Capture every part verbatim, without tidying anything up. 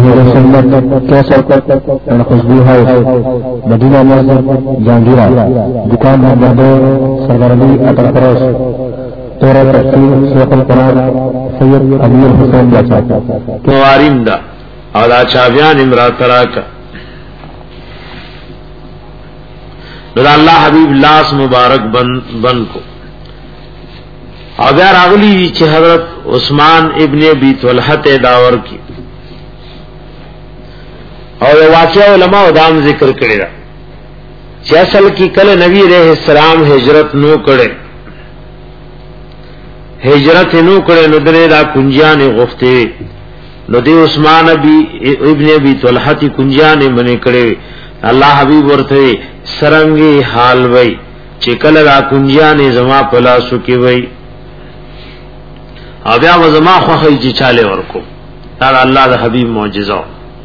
ظاهر سنت کیسر ان خوشبو ہے مدینہ مسجد جہانگیرہ دکان نمبر دو سرگرمی اٹل کروس تورا تفسیر شیخ القرآن سید امیر حسین بچا مواریم دا او دا چاویان امرات تراکا نو دا اللہ حبیب لاس مبارک بن, بن کو او بیا راغلی چه حضرت عثمان ابن ابی طلحہ داور کی اور واقعہ علماء دام ذکر کرے دا چه اصل کی کل نبی علیہ السلام ہجرت نو کرے ہجرت نو کرے نو دنے دا کنجان غفتے نو دی عثمان ابی ابن ابی طلحہ تی کنجان منے کرے اللہ حبیب ورتے سرنگی حال وئی چه کل دا کنجان زما پلاسو کی وئی او بیا وزما خوخی چی چالے ورکو دا اللہ دا حبیب معجزہ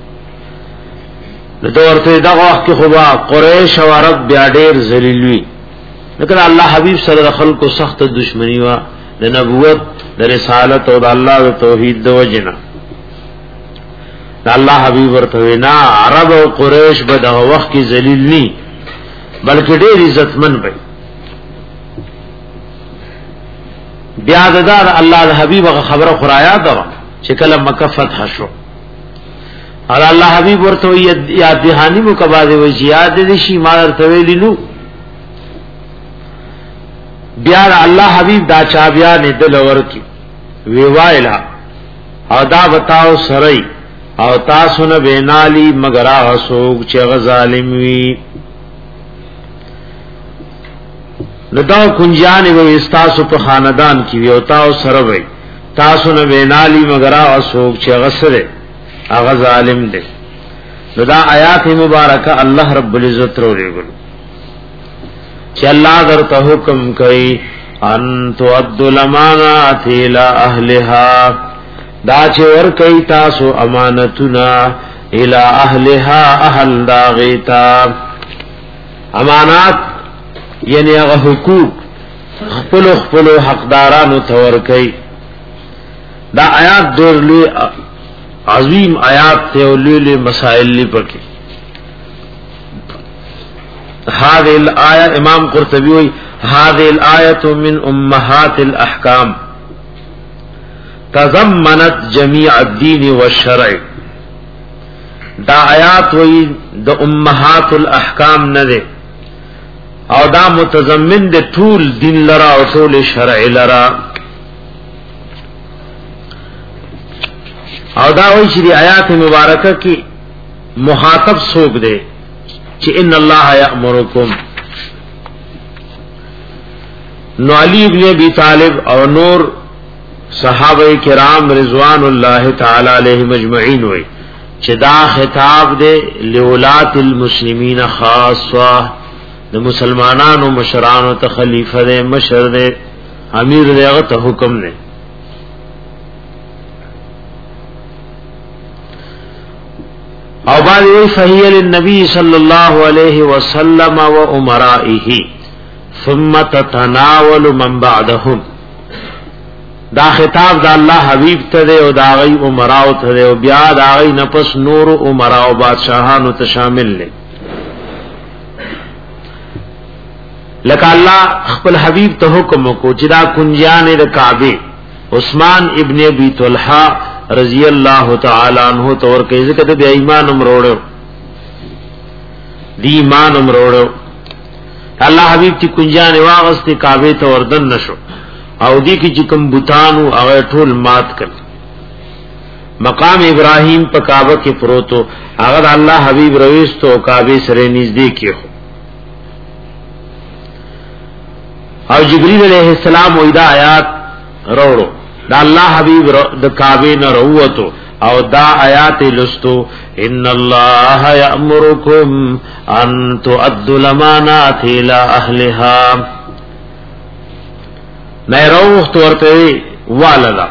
نو ورته دا وخت کې خو قریش او عرب بیا ډېر ذلیلوي لیکن الله حبیب صلی الله علیه وسلم سخت دشمنی وا د نبوت د رسالت او د الله د توحید د وجنه الله حبیب ورته نه عرب او قریش به دا وخت کې ذلیل ني بلکې ډېر عزتمن وي بیا د الله د حبیب خبره خرایا دا چې کله مکه فتح شو اور اللہ حبیب ورته یاد دهانی مو کبا دی وی یاد دې شي ما ورته ویلو بیا الله حبیب دا چا بیا نه دل ورکی وی وایلا او دا بتاو سرئی او تاسو نه بینالی مگر هغه سوق چې غظالم وی لدا کنجان وی استاسو په خاندان کې وی او تاسو سره وی تاسو نه بینالی مگر هغه سوق چې غسره اغه ظالم دے دا آیات مبارکہ اللہ رب العزت رو لے گل چ اللہ درته حکم کئی ان تؤدوا الامانات الى اهلها دا چې ور کئی تاسو امانتنا الى اهلها اهل داغیتا امانات یعنی هغه حقوق خپل خپل حقدارانو تور کئی دا آیات دور لی عظیم آیات تے اولیل مسائل لی پکی هذه الآیہ امام قرطبی ہوئی هذه الآیت من امہات الاحکام تضمنت جمیع الدین والشرع دا آیات ہوئی دا امہات الاحکام ندے او دا متضمن دے طول دین لرا او طول شرع لرا او دا وی چې آیات مبارکه کې مخاطب سوق دے چې ان الله یامرکم نو علی ابن ابی طالب او نور صحابه کرام رضوان الله تعالی علیهم اجمعین وی چې دا خطاب دے لولات المسلمین خاصه د مسلمانانو مشرانو ته خلیفہ دے مشر دے امیر دے هغه ته حکم دے او بعد وی فهی للنبی صلی اللہ علیہ وسلم و امرائه ثم تتناول من بعدهم دا خطاب دا اللہ حبیب ته او دا غی امراء ته او بیا دا غی نفس نور امراء او بادشاہانو ته شامل لے لکه الله خپل حبیب ته حکم کو چې دا کنجان د کعبه عثمان ابن ابی طلحہ رضی اللہ تعالی عنہ تور کہ ذکر دے ایمان امروڑو دی ایمان امروڑو اللہ حبیب تی کنجان واغست کعبه ته وردن نشو او دی کی چکم بوتانو او ټول مات کړ مقام ابراہیم په کعبه کې پروتو هغه الله حبیب رويستو کعبه سره نږدې کېو او جبريل علیہ السلام وېدا آیات وروړو دا اللہ حبیب د کعبه نه روتو او دا آیات لستو ان الله یامرکم ان تؤدوا الامانات الى اهلها نه روخت ورته والدا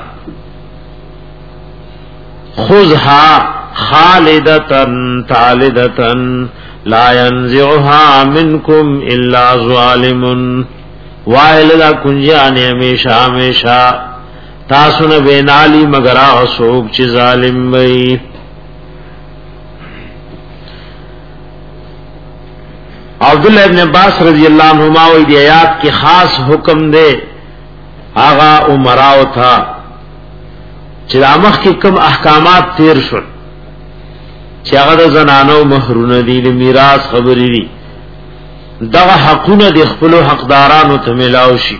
خذها خالدتن طالدتن لا ينزعها منكم الا ظالم وائلدا کنجان ہمیشہ ہمیشہ تاسو نه بینالی مگر هغه څوک چې ظالم وي عبداللہ ابن عباس رضی اللہ عنہما وی دی آیات کی خاص حکم دے آغا امراو تھا چې دامخ کی کم احکامات تیر شو چې هغه د زنانو مہرونه دي د میراث خبرې دي دغه حقونه د خپل حقدارانو ته ملاو شي.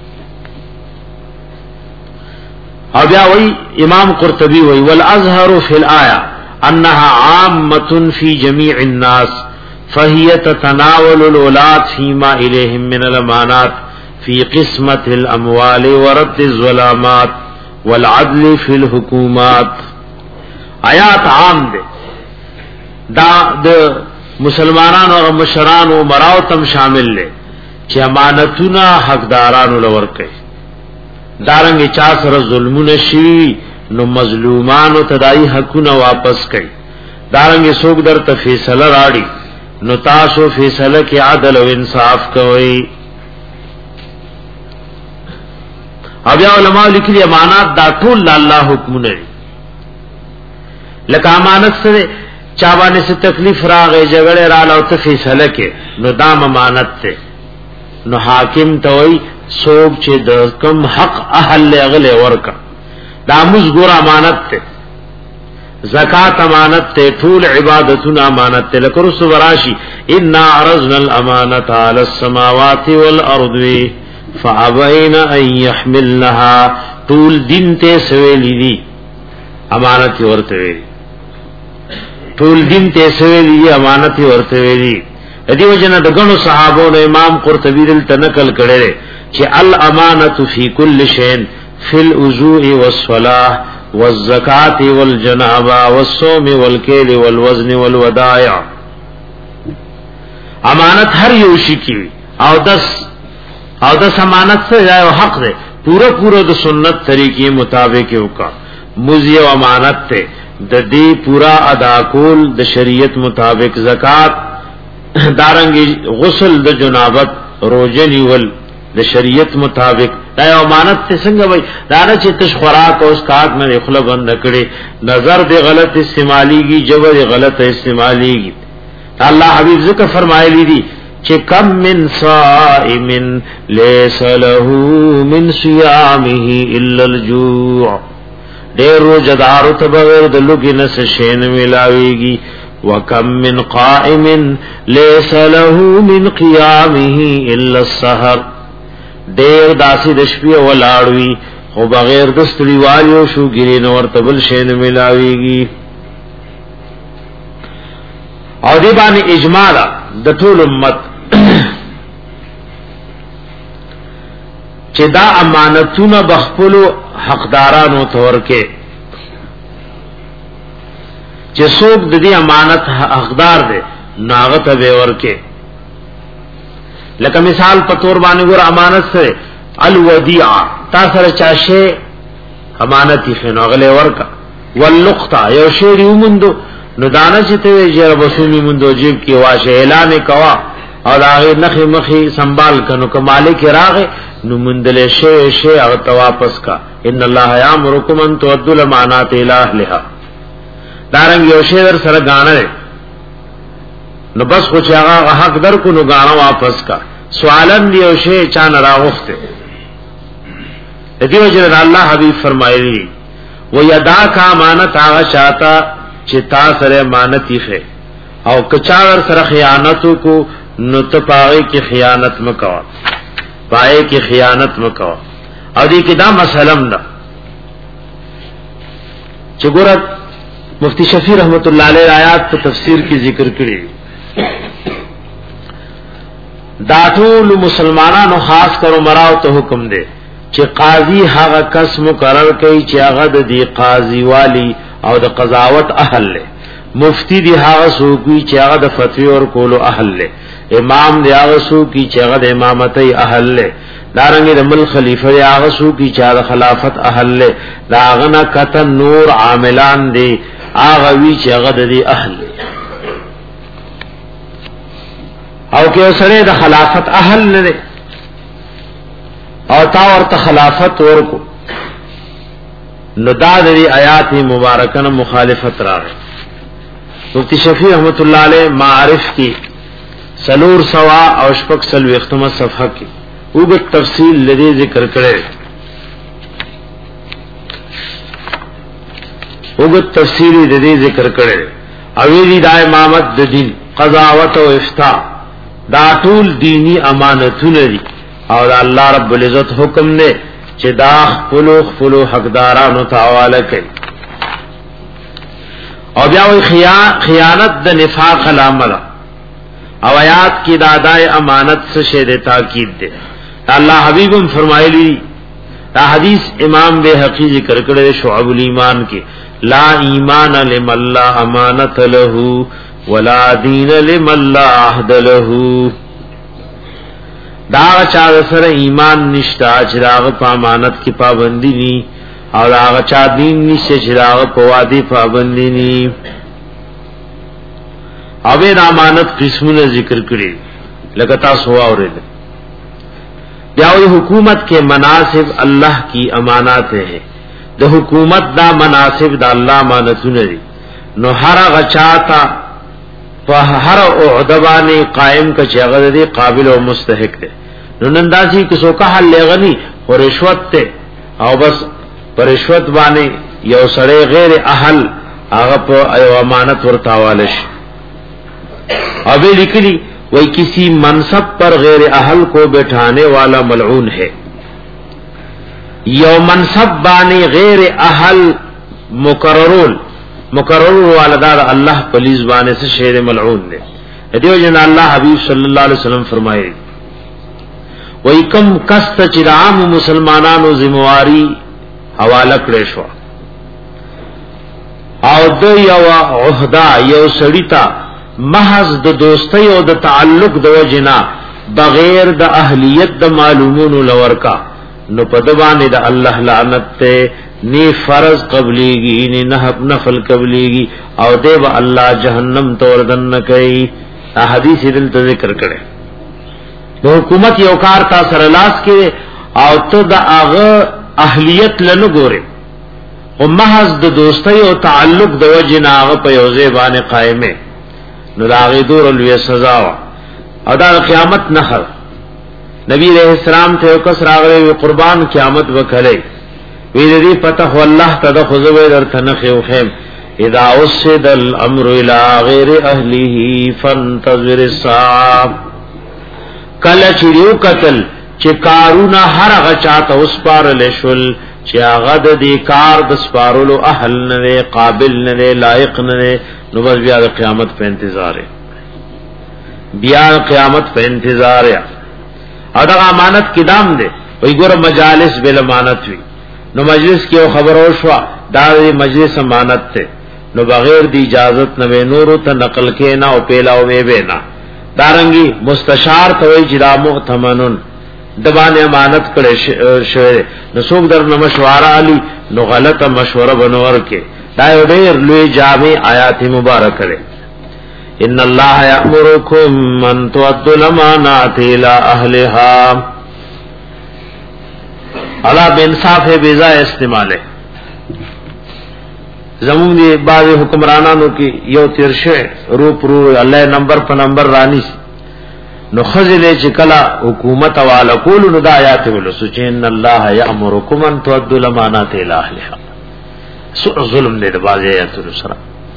او بیا وی امام قرطبی وی والازهر فی الآیه انها عامه فی جميع الناس فهي تتناول الاولاد فيما اليهم من الامانات في قسمه الاموال ورد الظلامات والعدل فی الحکومات. آیات عام دے دا د مسلمانانو او مشرانو مراو تم شامل لے چې امانتونه حقدارانو لور کوي دارنګ چا سره ظلمونه شي نو مظلومانو تدای حقونه واپس کوي دارنګ څوک درته فیصله راړي نو تاسو فیصله کې عدل او انصاف کوئ. بیا علماء لیکلي امانات دا ټول الله حکمونه لکه امانت سره چا باندې څه تکلیف راغی جګړه را لو ته فیصله کې نو دا امانت ته نو حاکم ته وای څوک چې د کم حق اهل غله ورکا دا موږ ګور امانت ته زکات امانت ته ټول عبادتونه امانت ته لکه رسول راشي ان عرضنا الامانه على السماوات والارض فابین ان يحملنها طول دین ته سویلی دی امانت ورته وی طول دین ته سویلی دی امانت ورته وی دی وجنه د غنو صحابو نو امام قرطبی دل تنقل کړي چې الامانه فی کل شیء فی الوضوء والصلاه والزکات والجنابه والصوم والکیل والوزن والودائع. امانت هر یو شی کی او دس او د امانت سے یو حق دے پورا پورا د سنت طریقے مطابق وکا مزی و امانت تے د دې پورا ادا کول د شریعت مطابق زکات دارنګ غسل د جنابت روزه نیول د شریعت مطابق دا یو امانت ته څنګه وای دا نه چې تش خوراک او اسکات نه خپل بند کړي نظر دی غلط استعمالیږي جبر غلط استعمالیږي. الله حبیب ذکر فرمایلی دی چې کم من صائم ليس له من صيامه الا الجوع ډېر روزدار ته بغیر د لوګي نس شین ملاويږي وکم من قائم ليس له من قيامه الا السحر ډېر داسې د شپې ولاړوي خو بغیر د ستړيوالو شو ګرین ورته بل شین ملاويږي. او دی باندې اجماع د ټول امت چې دا امانتونه بخپلو حقدارانو تورکه چې څوک د دې امانت حقدار دی ناغت به ورکه. لکه مثال په تور باندې ګور امانت سره الودیعه تا سره چاشه امانتی خنوغله ورکا واللقطه یو شی ومندو نو دانا چې ته یې ربسومی مندو جیب کې واشه اعلان کوا او دا نخي مخي سنبال کنو کماله کې راغه نو مندل شی شی او ته واپس کا ان الله یامرکم ان تؤدوا الامانات الى اهلها. دارنګ یو شی در سره غاڼه نو بس خو چې هغه حق در کو نو غاڼه واپس کا سوالن دی یو شی چا نه راغخته. دې وجه الله حبیب فرمایلی و یدا کا امانت هغه چاته چې تا سره امانتی ہے او کچاور سره خیانتو کو نو ته پاره کې خیانت مکوا پاره کې خیانت مکوا. او دې کې دا مسلم ده چې ګور مفتی شفیع رحمت الله علیه آیات په تفسیر کې ذکر کړی دا ټول مسلمانانو خاص کر عمراو ته حکم دی چې قاضي هغه کس مقرر کوي چې هغه د دې قاضي والی او د قضاوت اهل له. مفتی دی هغه سوقي چې هغه د فتوی اور کولو اهل له. امام دی هغه سوقي چې هغه د امامتۍ اهل له. دارنګ د مل خلیفہ دی هغه سوقي چې هغه خلافت اهل له. دا غنا کته نور عاملان دی هغه وی چې هغه د دې اهل له. او کې سره د خلافت اهل نه او تا ورته خلافت ورکو نو دا د آیات مبارکانه مخالفت راغی. مفتی شفیع رحمت الله علیه معارف کی سلور سوا او شپک سلو اختمه صفحه کې وګت تفصیل لدی ذکر کړي وګت تفصیل لدی ذکر کړي او وی د امامت د دین قضاوت او افتاء دا ټول دینی امانتونه دي او الله رب العزت حکم نه چې دا خپل خپل حقدارانو ته حواله کوي او بیا وی خیانت د نفاق علامه او آیات کی دادای امانت سے شید تاکید دے اللہ حبیبم فرمائلی دا حدیث امام بے حقی ذکر کرے شعب الایمان کے لا ایمان لمن لا امانت له ولا دین لمن لا عهد له دا چا سر ایمان نشتا چراغ پا امانت کی پابندی نی اور آغا چا دین نشتا چراغ پا وادی پابندی نی اوید امانت قسمونه ذکر کړي لکه تاسو اورئ بیاوی حکومت کے مناسب اللہ کی امانات ہیں د حکومت دا مناسب دا اللہ امانتونه دي نو هر غچاتا په هر عہدبانی قائم کا چغد دی قابل او مستحق دے نو نندازی کسو کا حل لغنی او رشوت ته او بس پر رشوت باندې یو سړی غیر اهل هغه په ایو امانت ورته حواله شي ابھی لکھلی وہی کسی منصب پر غیر اہل کو بیٹھانے والا ملعون ہے یو منصب بانی غیر اہل مقررون مقرر والدار اللہ پلیز بانے سے شیر ملعون نے دیو جن اللہ حبیب صلی اللہ علیہ وسلم فرمائے وہی کم کست چرام مسلمانانو ذمواری حوالہ کړې او دو یو عہدہ یو سړیتا محض د دوستی او د تعلق د وجنا بغیر د اهلیت د معلومون لورکا نو پدوانه د الله لعنت ته نی فرض قبلیږي نی نفل قبلیږي او دیو الله جهنم تور دن کوي حدیث دل ته ذکر کړي د حکومت یو کار تا سره لاس کې او ته د هغه اهلیت لنه ګوره او محض د دوستی او تعلق د وجنا هغه په یوځه باندې قائمه نو داغی دور الوی سزا او دا قیامت نخر نبی علیہ السلام ته کس راغلی قربان قیامت وکړي وی دې پتہ والله تدخذو در تنخو خیم اذا اسد الامر الى غیر اهله فانتظر الساعه کله چریو قتل چې کارونه هر هغه چاته اوس پار لشل چې هغه د دې کار د سپارلو اهل نه قابل نه لایق نه نو بس بیا قیامت په انتظار ہے بیا قیامت په انتظار ہے ادا امانت کی دام دے وی ګور مجالس بل امانت وی نو مجلس کې خبر او شو دا مجلس امانت ته نو بغیر دی اجازت نه نور ته نقل کې نه او پیلاو وی وینا دارنګي مستشار ته وی جرا مؤتمنن دبانه امانت کړي شوی نو څوک در نو مشوره علی نو غلطه مشوره بنور کې دا یو ډېر لوی جامع آیات مبارک ده ان الله یامرکم ان تؤدوا الامانات الى اهلها الا بانصاف بیزا استعمال ہے زمون دی بعض حکمرانانو کی یو تیرشه روپ رو الله نمبر په نمبر رانی نو خزله چې کلا حکومت والا کول نو د آیات ول سوچ ان الله یامرکم ان تؤدوا الامانات الى اهلها سو ظلم دې د باز آیاتو سره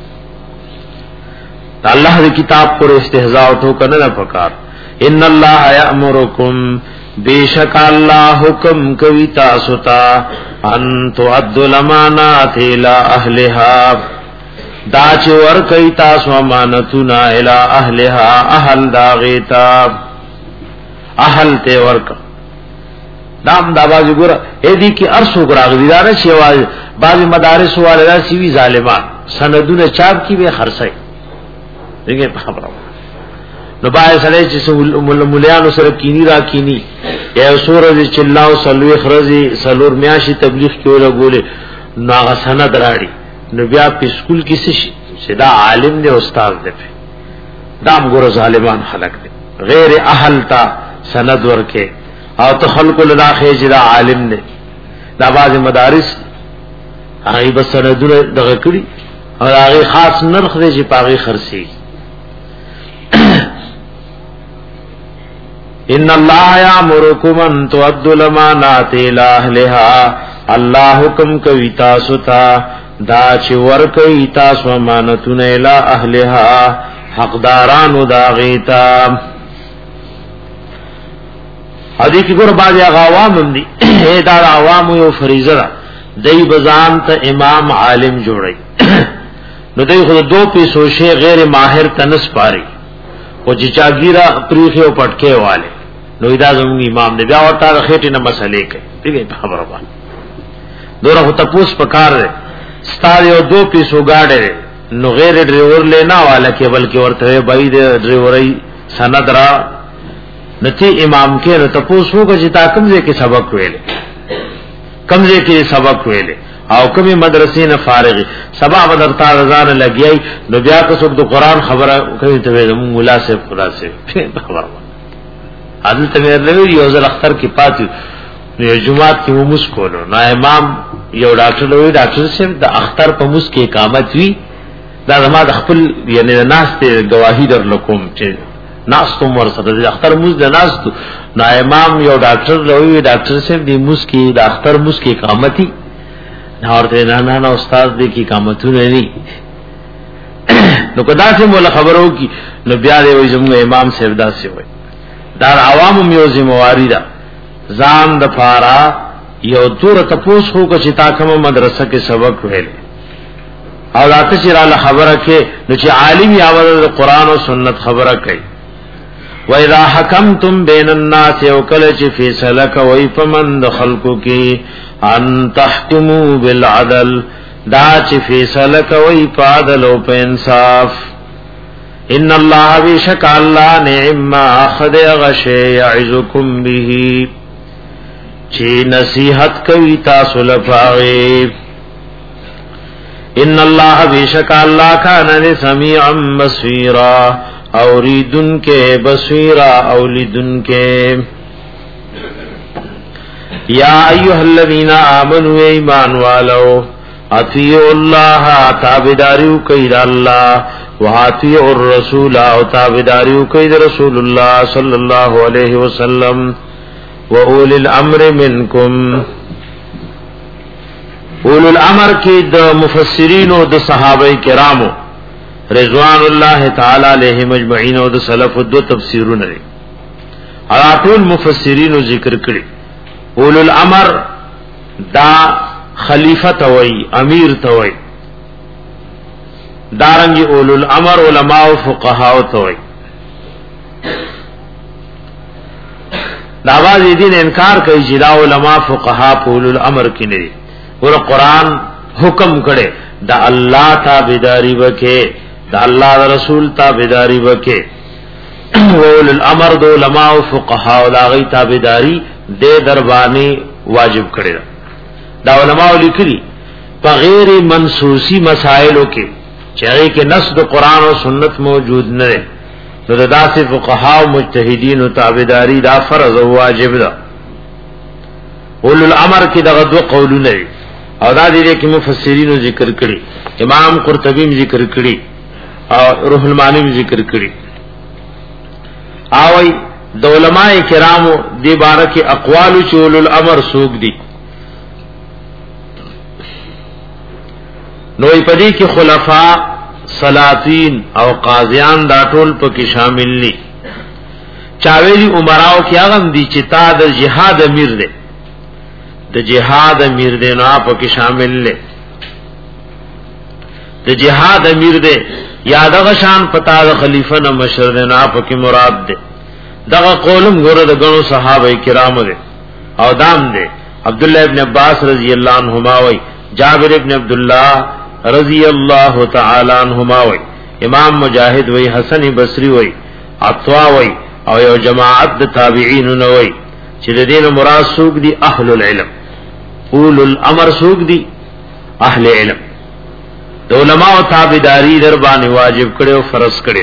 الله دی کتاب پر استهزاء او تو کنه پکار ان الله یامرکم بیشک الله حکم کوي تاسو ته ان تؤدوا الامانات الى اهلها دا چې ور کوي تاسو امانتونه الى اهلها اهل داغیتا اهل ته ورک دام دا باز ګور اې دي کی ارسو ګراغ دیدار شي واز بعض مدارس والے دا سی وی ظالمان سندونه چاپ کی به خرڅای دغه خبره نو بای سره چې مولیانو سره کینی را کینی یا سورې چلاو سلوي خرزي سلور میاشي تبلیغ کول غولې ناغه سند راړي نو بیا په سکول کې څه شي دا عالم دی استاد دی دام ګور ظالمان خلق دی غیر اهل تا سند ورکه او ته خلق له خېجرا عالم دی دا باز مدارس هغه بس سندونه دغه کړی او هغه خاص نرخ دی چې پاغي خرسي ان الله یامرکم ان تؤدوا الامانات الی اهلها، الله حکم کوي تاسو ته دا چې ورکوي تاسو امانتونه الی اهلها، حقدارانو دا غیتا. حدیث کی ګور باندې عوام هم دي دا عوام یو فریضه ده، دای بزان ته امام عالم جوړي نو دای خو دو پیسو شی غیر ماهر تنس پاري او چې چاګیرا پریخه او پټکه والے نو دا زموږ امام دی، بیا ورته خېټه نه مسلې کوي. ٹھیک خبره باندې دوره هو تپوس پکار دی ستاره یو دو پیسو گاډه نو غیر ډرایور لینا والا کې بلکې ورته بای دی ډرایوري سند را نتی امام کې نو تپوس وګ چې تا کومځه کې سبق ویل کمزه کې سبق ویل او کومه مدرسې نه فارغ سبا بدر تا رضان لګیای نو بیا که څوک د قران خبره کوي ته زمو مولا سے خدا سے خبر حضرت مېرلوی یو ځل اختر کې پاتې یو جمعات کې و مسکولو نو امام یو ډاکټر وی ډاکټر صاحب د اختر په مس کې اقامت وی دا زما د خپل یعنی ناس ته گواہی در لکوم چې ناس تو مر سره د اختر مس د ناس تو نو امام یو ډاکټر وی ډاکټر صاحب د مس کې د اختر مس کې اقامتي نورته نه نه نه استاد دې کی اقامتونه ني نو کدا چې مولا خبرو کی نو بیا دې وي زموږ امام صاحب دا سی وي دا عوام یو ذمہواری ده ځان د فارا یو تور تپوس خو کو چې تا کوم مدرسه کې سبق ویل او راته چې را خبره کې نو چې عالم یا ول قرآن او سنت خبره کوي. و اذا حکمتم بین الناس او کله چې فیصله کوي په من د خلقو کې ان تحکموا بالعدل دا چې فیصله کوي په عدل او په انصاف. ان الله بیشک الله نعم اخذ غشی یعظکم به چی نصیحت کوي تاسو لپاره. ان الله بیشک الله کان سمیعا بصیرا اوریدن کے بصیرا اولیدن کے. یا ایها الذین آمنوا ایمان والو اطیعوا الله تابعداریو کوي د الله واطیعوا الرسول او تابعداریو کوي د رسول الله صلی الله علیه وسلم واولی الامر منکم. اولو الامر کی د مفسرین او د صحابه کرامو رضوان الله تعالی علیهم اجمعین او د سلف دو تفسیرونه لري. اټول مفسرین ذکر کړي اولو الامر دا خلیفہ توي امیر توي دارنګي اولو الامر علماء او فقها توي. دا باز دین انکار کوي چې دا علماء فقها په اولو الامر کې نه دي. ور قرآن حکم کړي دا الله تابعداري وکړي دا الله رسول تابعداري وکړي. اولو الامر د علماء او فقها او دا غي تابعداري د درباني واجب کړي. دا علماء لیکلي په غیر منسوسی مسائلو کې چې هغه کې نص د قرآن او سنت موجود نه ده نو د داسې فقها او مجتهدین او تابعداري دا فرض او واجب ده. اولو الامر کې دغه دوه قولونه دي او دا دي چې مفسرین ذکر کړي. امام قرطبی ذکر کړي او روح المانی ذکر کړي. اوي د علماء کرامو دی بارکه اقوال چې اولو الامر سوق دي نو پدې کې خلفاء سلاطین او قاضیان دا ټول پکې شامل دي. چاویلی عمراو کې هغه دي چې تا د جهاد امیر دي د جهاد امیر دي نو پکې شامل دي. د جهاد امیر دي یا دغه شان پتا د خلیفہ نه مشر دي نو پکې مراد دي. دغه قولم ګوره د غنو صحابه کرامو دي او دام دي. عبد الله ابن عباس رضی الله عنهما وای جابر ابن عبد الله رضی اللہ تعالی عنہما وی امام مجاہد وی حسن بصری وی عطوا وی او یو جماعت د تابعین نو وی چې د دین مراد سوق دی اهل العلم. اولو الامر سوق دی اهل علم. د علماء او تابعداري در باندې واجب کړي او فرض کړي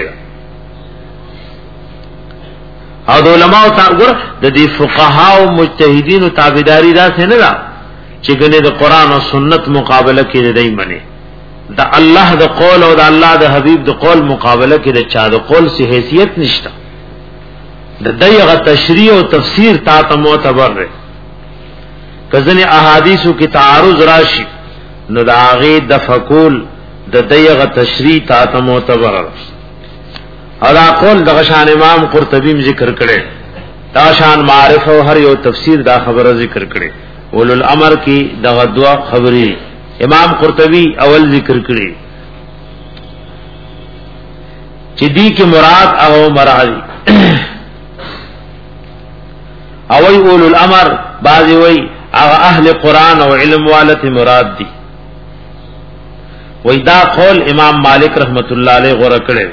او د علماء او تابع د دې فقها او مجتهدین او تابعداري دا څه نه ده چې ګنې د قران او سنت مقابله کې دی منی دا الله د قول او د الله د حبیب د قول مقابله کې د چا د قول سي حیثیت نشته. د دغه تشریح او تفسیر تا ته معتبر دی کزنی احادیثو کی تعارض راشی نو دا هغه د فقول د دغه تشریح تا ته معتبر او دا قول د شان امام قرطبی ذکر کړي دا شان معرفت او هر یو تفسیر دا خبره ذکر کړي اول الامر کی دغه دوا خبري امام قرطبی اول ذکر کړي چې دی کې مراد او مراد او وی اول الامر بعضی وی اهل قرآن او علم والت مراد دی وی دا قول امام مالک رحمت اللہ علیہ غور کړي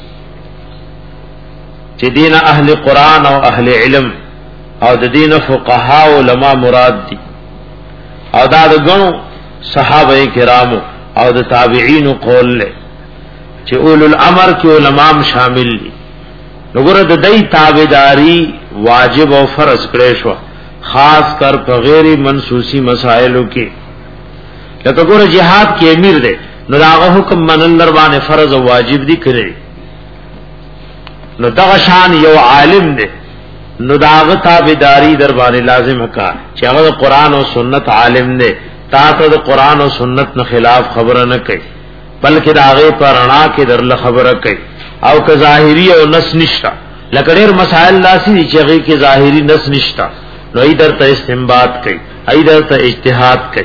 چې دین اهل قرآن او اهل علم او د دین فقها او علما مراد دي او دا د غنو صحابه کرامو او د تابعین قول له چې اول الامر کې علما شامل دي وګوره د دې تابعداري واجب او فرض کړي شو خاص کر په غیر منسوسی مسائلو کې لکه ګوره jihad کې امیر دی نو داغه حکم منل در باندې فرض او واجب دي کړی نو دغه شان یو عالم دی نو داغه تابعداري در باندې لازم کا چې هغه قرآن او سنت عالم دی تا ته د قرآن او سنت نه خلاف خبره نه کوي بلکې داغه پرانا کې درله خبره کوي او که ظاهری او نس نشتا لکه ډېر مسائل لاسي چې هغه کې ظاهری نس نشتا نو ای درته استنباط کوي ای درته اجتهاد کوي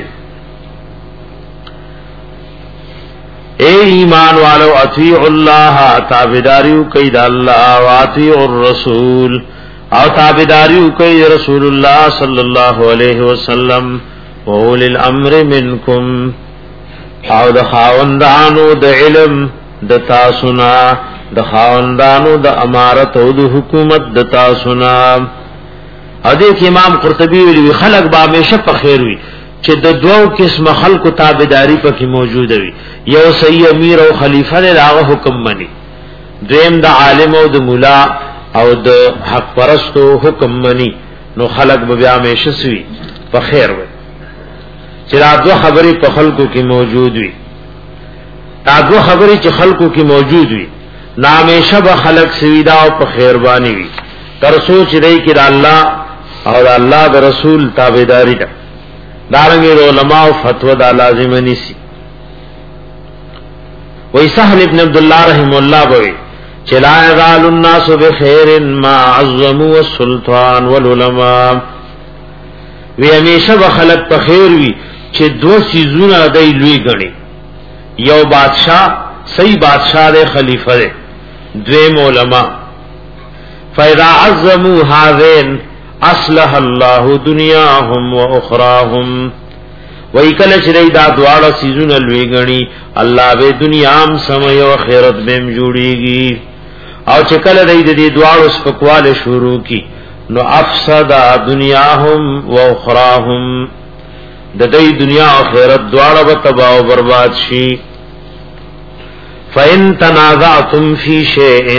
اے ایمان والو اطیعوا الله تابعداریو کوي د الله او اطیعوا الرسول او تابعداریو کوي رسول الله صلی الله علیه وسلم اول الامر منکم او د خاوندانو د علم د تاسونا د خاوندانو د امارت او د حکومت د تاسونا ا دې امام قرطبی ویلي خلق به همیشه په خیر وي چې د دوو قسم خلقو تابعداري پکې موجود وي یو صحیح امیر او خلیفہ له هغه حکم مني دویم د عالم او د مولا او د حق پرستو حکم مني نو خلق به بیا همیشه سوي په خیر وي چې دا دوه خبرې په خلقو کې موجود وي دا دوه خبرې چې خلقو کې موجود وي نامیشه به خلق سوي دا او په خیر باندې وي تر سوچ دی کې د الله او د الله د رسول تابعداري ده دارنګ علماء او فتوا دا لازم نيسي وای سهل ابن عبد الله رحم الله بوي چې لا يزال الناس بخير ما عظموا السلطان والعلماء وی همیشه به خلق په خیر وي چې دو سيزونه دای لوی غني یو بادشاہ صحیح بادشاہ دی خلیفہ دی دویم علماء فاذا عظموا هذين اصلح الله دنیاهم واخراهم وای کله چې دا دواړه سيزونه لوی غني الله به دنیا هم سمي او آخرت به هم جوړيږي او چې کله دې دواړو سپکواله شروع کی نو افسد دنیاهم واخراهم د دې دنیا او آخرت دواړه به تباہ او برباد شي فإن تنازعتم في شيء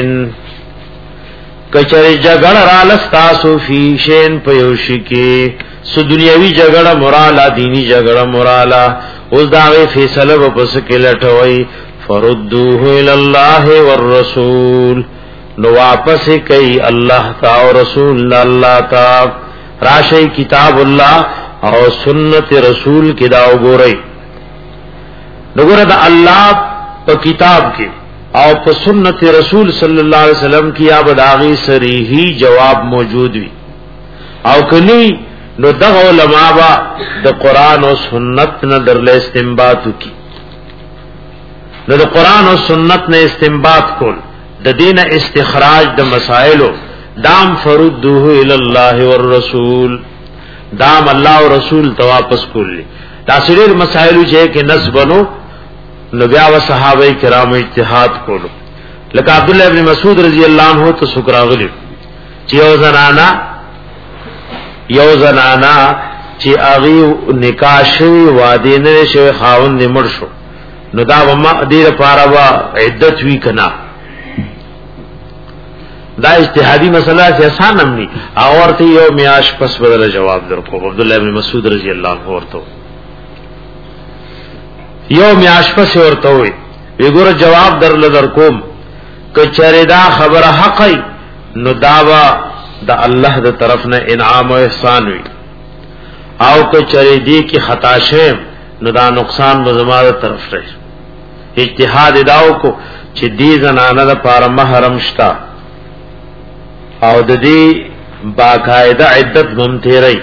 کچری جګړه را لستاسو فی شین پيوشي کې سو دنیاوی جګړه مورالا دینی جګړه مورالا اوس داوی فیصله په پس کې لټوي فردوه الی الله والرسول نو واپس کوي الله تعالی او رسول الله تعالی راشي کتاب الله او سنت رسول کې دا وګورئ وګوره دا الله په کتاب کې او په سنت رسول صلی الله علیه وسلم کی یا بداغي صریحی جواب موجود وي او کني نو دغه علماء با د قران او سنت نه درله استنباط کی نو د قران او سنت نه استنباط کول د دین استخراج د مسائلو دام فردوه الی الله والرسول دام الله او رسول ته واپس کول دا سړي مسائلو چې کې نس بنو نو بیا و صحابه کرام اجتهاد کولو لکه عبد الله ابن مسعود رضی الله عنه ته سکراغلی چې یو زنانا یو زنانا چې اغي نکاح شوی واده نه شوی خاوند مړ شو نو دا وما دې لپاره وا عدت وی کنا دا اجتهادي مسله چې آسان هم ني او ورته یو میاش پس بدل جواب درکو عبد الله ابن مسعود رضی الله عنه ورته یو میاشپا سے ورته وي وګوره جواب درل در کوم کچره دا خبره حقای نو داوا دا الله د طرف نه انعام او احسان وي او کو چری دی کی خطا شه نو دا نقصان به زماره طرف رہی اجتهاد داو کو چې دې زنانه د پاره محرم شتا او د دې باقاعده عدت ممتری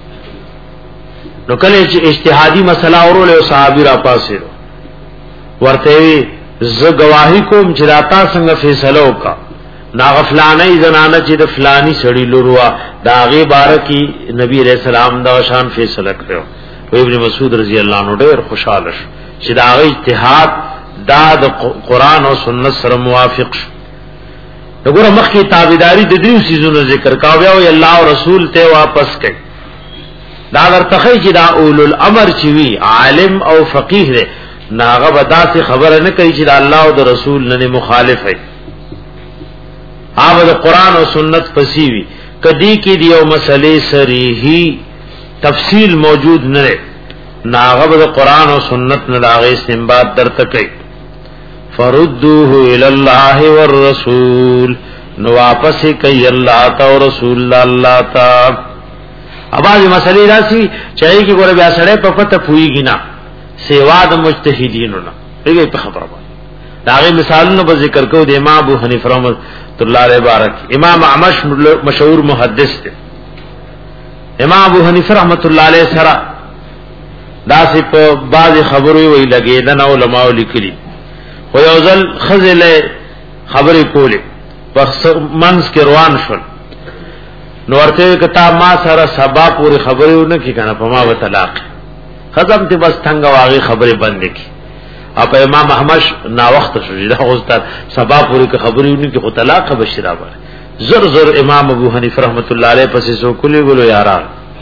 نو کله چې اجتهادي مسله اورول او صحابي را پاسه ورته ز گواہی کوم چې راتا څنګه فیصله وکا ناغفلانی زنانه چې د فلانی سړی لوروا دا غي بارکی نبی رسول الله دا شان فیصله کړو ابن مسعود رضی الله عنه ډېر خوشاله شو چې دا غي اجتهاد دا د قران او سنت سره موافق شو وګوره مخکې تابعداري د دې سيزونو ذکر کاوه او الله او رسول ته واپس کړي دا ورته چې دا اولو الامر چې وی عالم او فقيه دی ناغه ودا سے خبر نه کوي چې الله او د رسول نه مخالف ہے هغه د قران او سنت پسیوي کدی کې دی او مسلې صریحي تفصیل موجود نه ناغه د قران او سنت نه لاغه استنباط درته کوي فردوه الى الله والرسول نو واپس کوي الله او رسول الله تا اباظ مسلې راشي چاہیے کې ګوره بیا سره په پته پويږي نه سیوا د مجتهدینو نه هغه په خبره باندې داغه مثالونه به ذکر کوو د امام ابو حنیفه رحمۃ اللہ علیہ بارک امام اعمش مشهور محدث دی امام ابو حنیفه رحمۃ اللہ علیہ سره داسې په بعض خبرو وی لګیدنه علماء لیکلي خو یو ځل خزله خبرې کولې پس منس کې روان شول نو ورته کتاب ما سره سبا پوری خبرونه کی کنه په ما و طلاق خزم ته بس څنګه واغې خبره بند کی اپ امام احمد نا وخت شو دا استاد سبا پوری کی خبرونه کی خو طلاق بشرا بر زر زر امام ابو حنیفه رحمت الله علیه پسې سو کلی ګلو یاران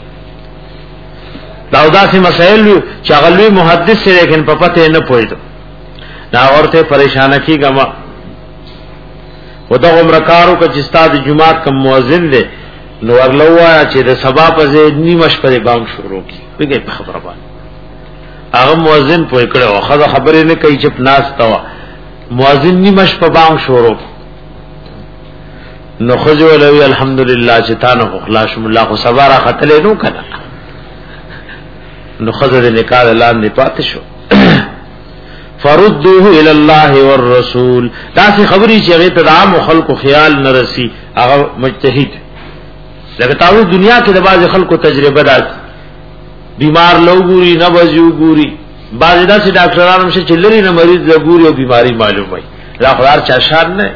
دا داسې مسائل چې غلوی محدث سره لیکن په پته نه پوهیدو دا اورته پریشان کیګما ودا عمر کارو کا چې استاد جمعات کم مؤذن دی نو ورلوا چې د سبا په ځای نیمه شپه بانګ شروع کی وګي په خبره باندې هغه مؤذن پوي کړو خو خبرې نه کوي چې ناس تا مؤذن نیمه شپه بانګ شروع نو خجو لوی الحمدلله چې تانه خلاص الله خو صبر خطلې نو کړه نو خزر نکاح لاندې پاتې شو فردوه الى الله والرسول دا څه خبري چې هغه ته عام خلکو خیال نه رسی هغه مجتهد لکه تاسو دنیا کې د باز خلکو تجربه ده بیمار لو ګوري نه بځو ګوري باز داسې ډاکټرانو چې چلري نه مریض لګوري او بیماری معلوم وي دا خدای چا شان نه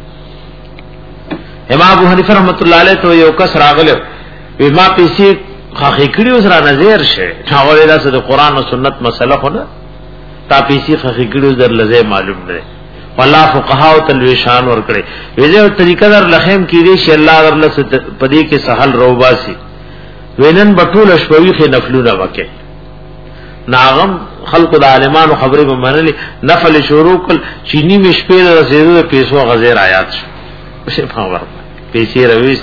امام ابو حنیفه رحمۃ اللہ علیہ ته یو کس راغله ما پیسې خاخې کړي اوس را نظر شه هغه داسې د قران او سنت مسله خو نه تا پیسې خاخې کړي در لزه معلوم نه والله فقها او تلويشان ور کړي ویځه طریقه در لخم کړي چې الله ورله پدې کې سهل روباسي وینن بټول شپوي خې نفلونه وکي ناغم خلق د عالمانو خبرې به منلي نفل شروع کل چینی مشپې رسېدو پیسو غزیر آیات څه په پیسې رويس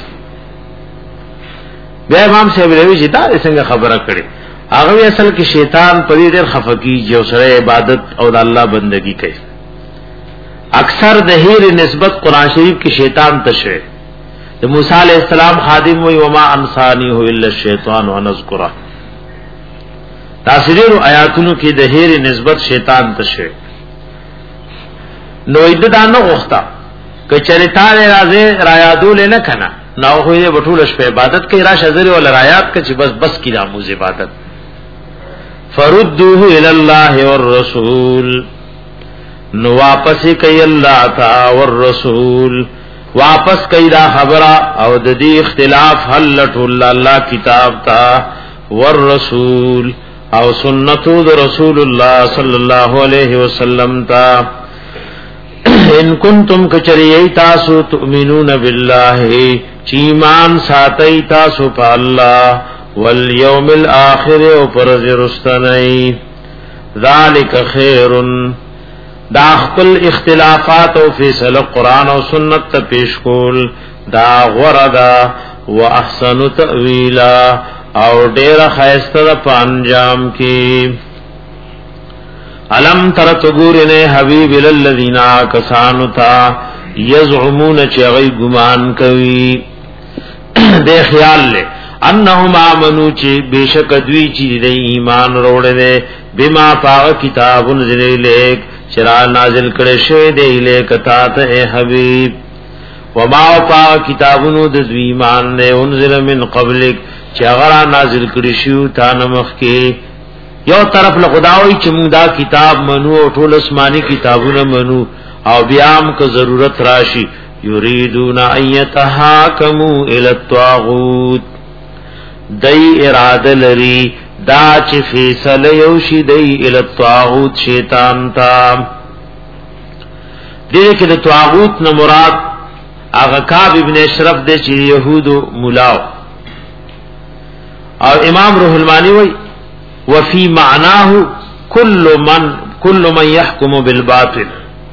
بیا امام صاحب روي چې دا څنګه خبره کړي هغه اصل کې شیطان پرې ډېر خفقي جو سره عبادت او د الله بندگی کوي اکثر د هیر نسبت قران شریف کې شیطان ته شوی د موسی علیہ السلام خادم وي وما انسانی هو الا الشیطان ونذکره تفسیر آیاتونو کې د هیر نسبت شیطان ته شوی نو اې دا نه غوښتا کچریتان راځي را یادول نه کنا نو خو یې بټول شپه عبادت کوي را شذر ول رایات کې بس بس کی راموز عبادت فردوه الى الله والرسول نو واپس کوي الله تعالی والرسول واپس کوي دا خبره او د دې اختلاف حل ټول الله کتاب تا والرسول او سنتو د رسول الله صلی الله علیه وسلم تا ان کنتم کچری تاسو تؤمنون بالله چیمان ساتي تاسو په الله والیوم الاخر او پرز رستنی ذالک خیر دا خپل اختلافات او فیصله قران او سنت ته پیش کول دا غردا واحسن تاویلا او ډیر خیسته په انجام کې علم تر تغورنه حبیب الذین کسانو تا یزعمون چغی گمان کوي دے خیال لے انہم آمنو چی بیشک دوی چی دی ایمان روڑے دے بما پاغ کتاب انزل الیک چرا نازل کرے شوی دے الیک تات اے حبیب وما پاغ کتاب انو دوی ایمان دے انزل من قبلک چی اغرا نازل کرے شو تا نمخ کے یو طرف لخداوی چی مونگ دا کتاب منو او ټول اسمانی کتابون منو او بیام که ضرورت راشی یریدون ان یتحاکموا الی الطاغوت دی اراده لري دا چې فیصله یوشي دی الی الطاغوت شیطان تا دې کې د طاغوت نه مراد هغه کعب ابن اشرف د چې يهودو مولاو او امام روح المانی وای وفي معناه كل من كل من يحكم بالباطل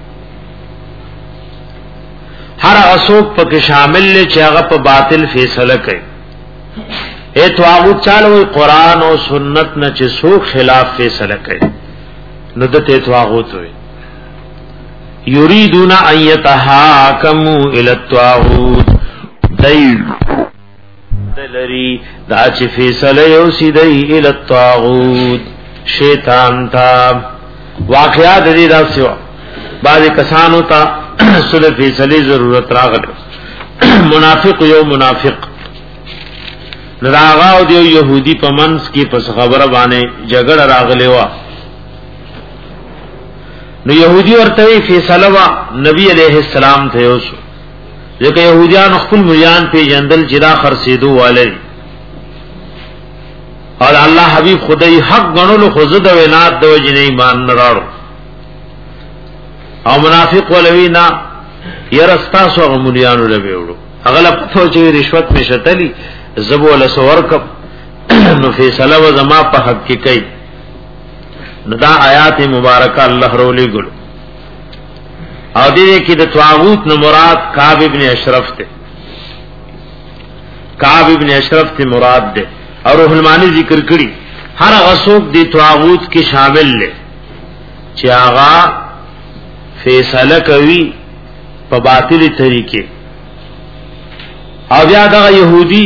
ہر اسوک پک شامل لے چاغه په باطل فیصله کوي اے طاغوت چالو قرآن او سنت نه چې سو خلاف فیصله کوي نو دته طاغوت وي یریدون ان یتحاکموا الی الطاغوت دای دلری دا چې فیصله یو سیدای الی الطاغوت شیطان تا واقعات دې راځو بعض کسانو ته صلح فیصله ضرورت راغله منافق یو منافق راغاو دیو یهودی په منس کې پس خبره باندې جګړه راغله وا نو یهودی ورته فیصله وا نبی علیہ السلام ته اوس ځکه يهوديان خپل مریان په جندل جرا خرسیدو والے اور الله حبیب خدای حق غنلو خود د وینات د وجنه ایمان نه راړو او منافق ولوی نا يرستا سو غمریانو لبه وړو اغلب پتو چې رشوت مشتلی زبو له سورکب نو فیصله و زما په حق کې کوي نو دا آیات مبارکه الله رولي ګل او دې کې د طاغوت نو مراد کعب ابن اشرف ته کعب ابن اشرف ته مراد ده اور روح المانی ذکر کړي هر غسوک دی طاغوت کې شامل لے چې هغه فیصله کوي په باطل طریقې او بیا دا يهودي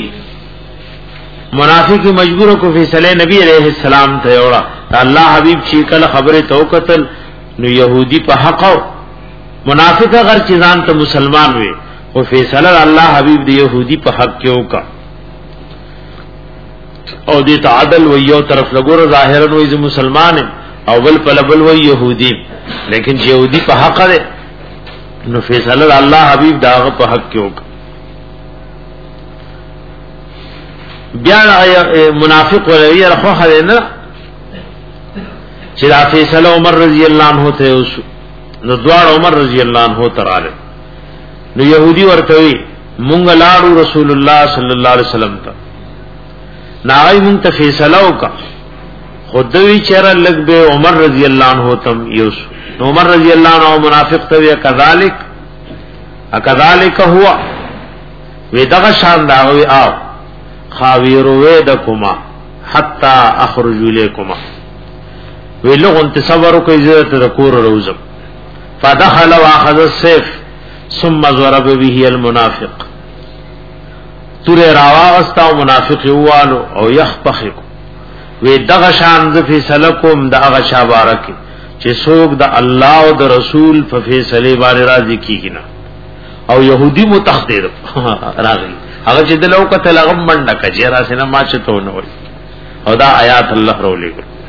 منافق مجبور کو فیصله نبی علیہ السلام ته وړه الله حبیب چې کله خبره توکتل نو يهودي په حق منافق اگر چې ځان ته مسلمان وي او فیصله الله حبیب دی يهودي په حق کې وکا او دې تعادل و یو طرف لګور ظاهرا وې مسلمان او بل په بل و يهودي لیکن يهودي په حق ده نو فیصله الله حبیب داغه په حق کې وکا بیا منافق ولوی رخوا خلینا چې دا فیصله عمر رضی الله عنه ته اوس نو دوار عمر رضی الله عنه تراله نو يهودي ورته وی مونږ لاړو رسول الله صلی الله علیه وسلم ته ناغی مونږ ته فیصله وکا خدوی چر لګ به عمر رضی الله عنه تم یوس نو عمر رضی الله عنه منافق ته وی کذالک اکذالک هوا وی دغه شان دا وی آو خاویرو ویدکما حتی اخرج لیکما وی لغ انتصورو که ازدت دکور روزم فدخل واخذ السیف ثم ضرب به المنافق تور راواغستا و منافق یوالو او یخپخکو وی دغ شان ز فیصله کوم د هغه چا بارک چې څوک د الله او د رسول په فیصله باندې راضی کیږي نه او يهودي متخدر راغلی هغه چې دلو کته لغم منډه کجې را سينه ما چته نه وي او دا آیات الله رولې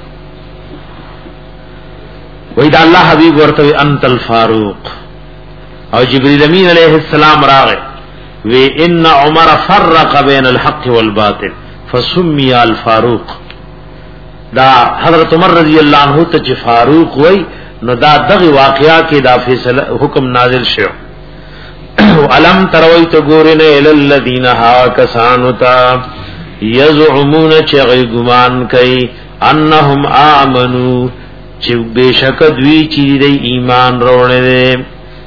وې دا الله حبيب ورته انت الفاروق او جبريل امين عليه السلام راغی وی ان عمر فرق بين الحق والباطل فسمي الفاروق دا حضرت عمر رضی اللہ عنہ ته فاروق وای نو دا دغه واقعیا کې دا فیصله حکم نازل شو علم ترویت ګورنه ال الذین ها کسانتا یزعمون چغی ګمان کوي انهم امنو چې بشک دوی چې دی ایمان وروړي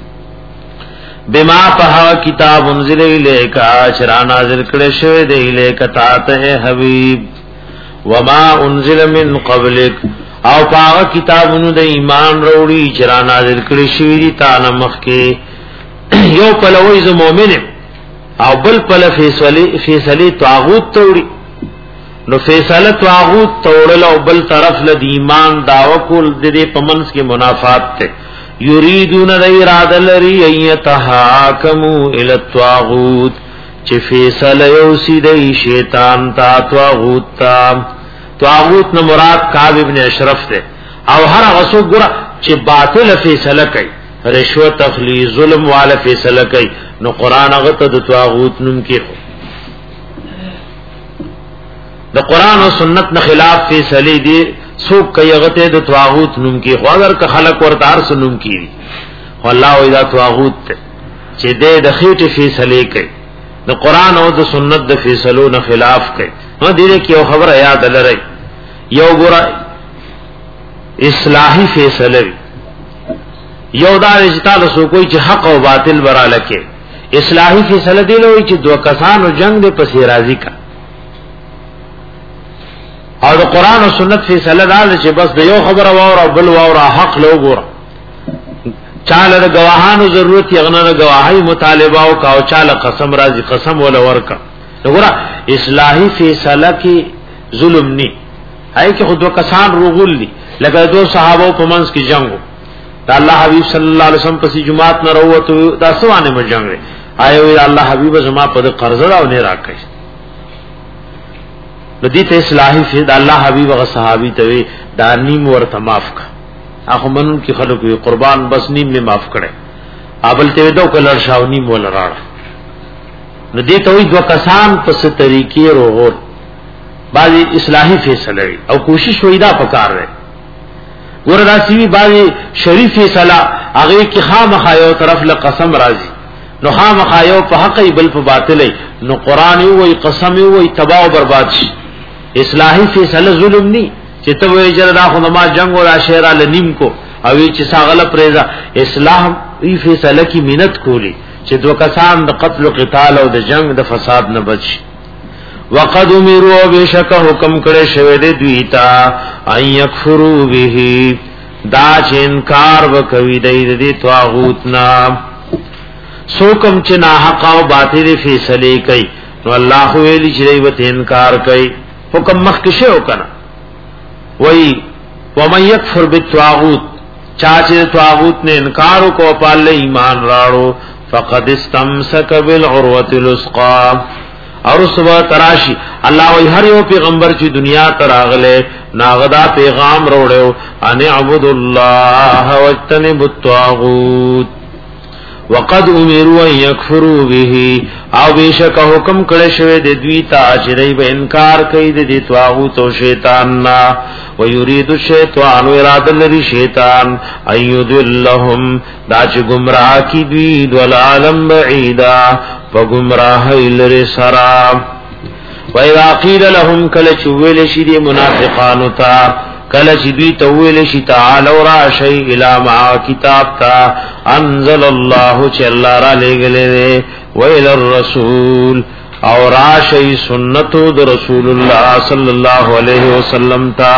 بما په کتاب انزل الیک اشرا نازل کړه شوی دی الیک ته حبیب وما انزل من قبلک او پاغه کتابونو د ایمان وروړي چې را نازل کړي شوی دی تا نمخ کې یو پلوې ز مؤمن او بل پل فیصله فیصله طاغوت توړي نو فیصله طاغوت توړل او بل طرف له ایمان داوا کول د دې پمنس کې منافات ته یریدون اراده لري ایتحاکموا الی الطاغوت چې فیصله یو سیدی شیطان تا طاغوت تا طاغوت نو مراد کعب ابن اشرف ته او هر هغه څوک ګره چې باطل فیصله کوي رشوت اخلی ظلم والا فیصله کوي نو قران هغه ته د طاغوت نوم کې د قران او سنت نه خلاف فیصله دي څوک کوي هغه ته د طاغوت نوم کې خو اگر که خلق ورته هر څه نوم کوي والله اذا طاغوت ته چې د خېټه فیصله کوي د قران او د سنت د فیصلو نه خلاف کوي نو دې کې یو خبره یاد لرئ یو ګره اصلاحی فیصله یو دا چې تاسو کوئی چې حق او باطل براله کې اصلاحی فیصله دی نو چې دوه کسانو جنگ د پسې راضی کا او د قران او سنت فیصله دا چې بس د یو خبره واور او بل واور حق لو ګور چاله د گواهانو ضرورت یې غنه گواهی مطالبه او کا او چاله قسم راضی قسم ولا ورکا وګوره اصلاحی فیصله کې ظلم ني هاي کې خود کسان رغول دي لکه دو صحابه په منځ کې جنگ دا الله حبیب صلی الله علیه وسلم پسې جمعات نه وروته دا سوانه مې جنگ آیو الله حبیب زما په قرض راو نه راکړي ندی ته اصلاحی فیصله الله حبیب او صحابي ته دا نیم ورته معاف کا اخو منن کی خلق قربان بس نیم میں معاف کړي ابل ته دو کلر شاونی مول راړ ندی ته وي دو کسان پس طریقې روغور بعضی اصلاحی فیصله او کوشش وېدا پکار رہے وردا سی بعضی شریف فیصله هغه کی خامخا یو طرف له قسم راځي نو خامخا یو په حق بل په باطل نو قران وی قسم وی تباہ او برباد شي اصلاحی فیصله ظلم ني چې ته وی جره خو ما جنگ او عشیرا لنیم کو او چې ساغله پریزا اصلاح ای فیصله کی مینت کولی چې دو کسان د قتل او قتال او د جنگ د فساد نه بچ وقد امروا بشک حکم کړي شوی دی دوی ته ان یکفروا به دا چې انکار وکوي د دې طاغوت نام سوکم چې نا حق او باطل فیصله کوي نو الله ویلی چې دوی انکار کوي حکم مخکشه وکړه وای ومن یکفر بالطاغوت چاچه طاغوت نے انکار کو پال ایمان راړو فقد استمسک بالعروه الوثقا اور صبح تراشی الله وی هر یو پیغمبر چې دنیا تراغله ناغدا پیغام وروړو ان اعبد الله واجتنب الطاغوت وقد امروا ان يكفروا به او بشک حکم کړه شوی د دوی ته چې دوی به انکار کوي د دې طاغوت او شیطان نا ويريد الشیطان اراده لري شیطان ايذلهم دا چې گمراه کی دوی ضلالم بعیدا په گمراهی لري سرا واذا قيل لهم کل چویل شي دي منافقانو ته کله چې دوی ته ویل شي تعالی را شی الی ما کتاب تا انزل الله چې الله را لګلې و الی الرسول او را شی سنت د رسول الله صلی الله علیه وسلم تا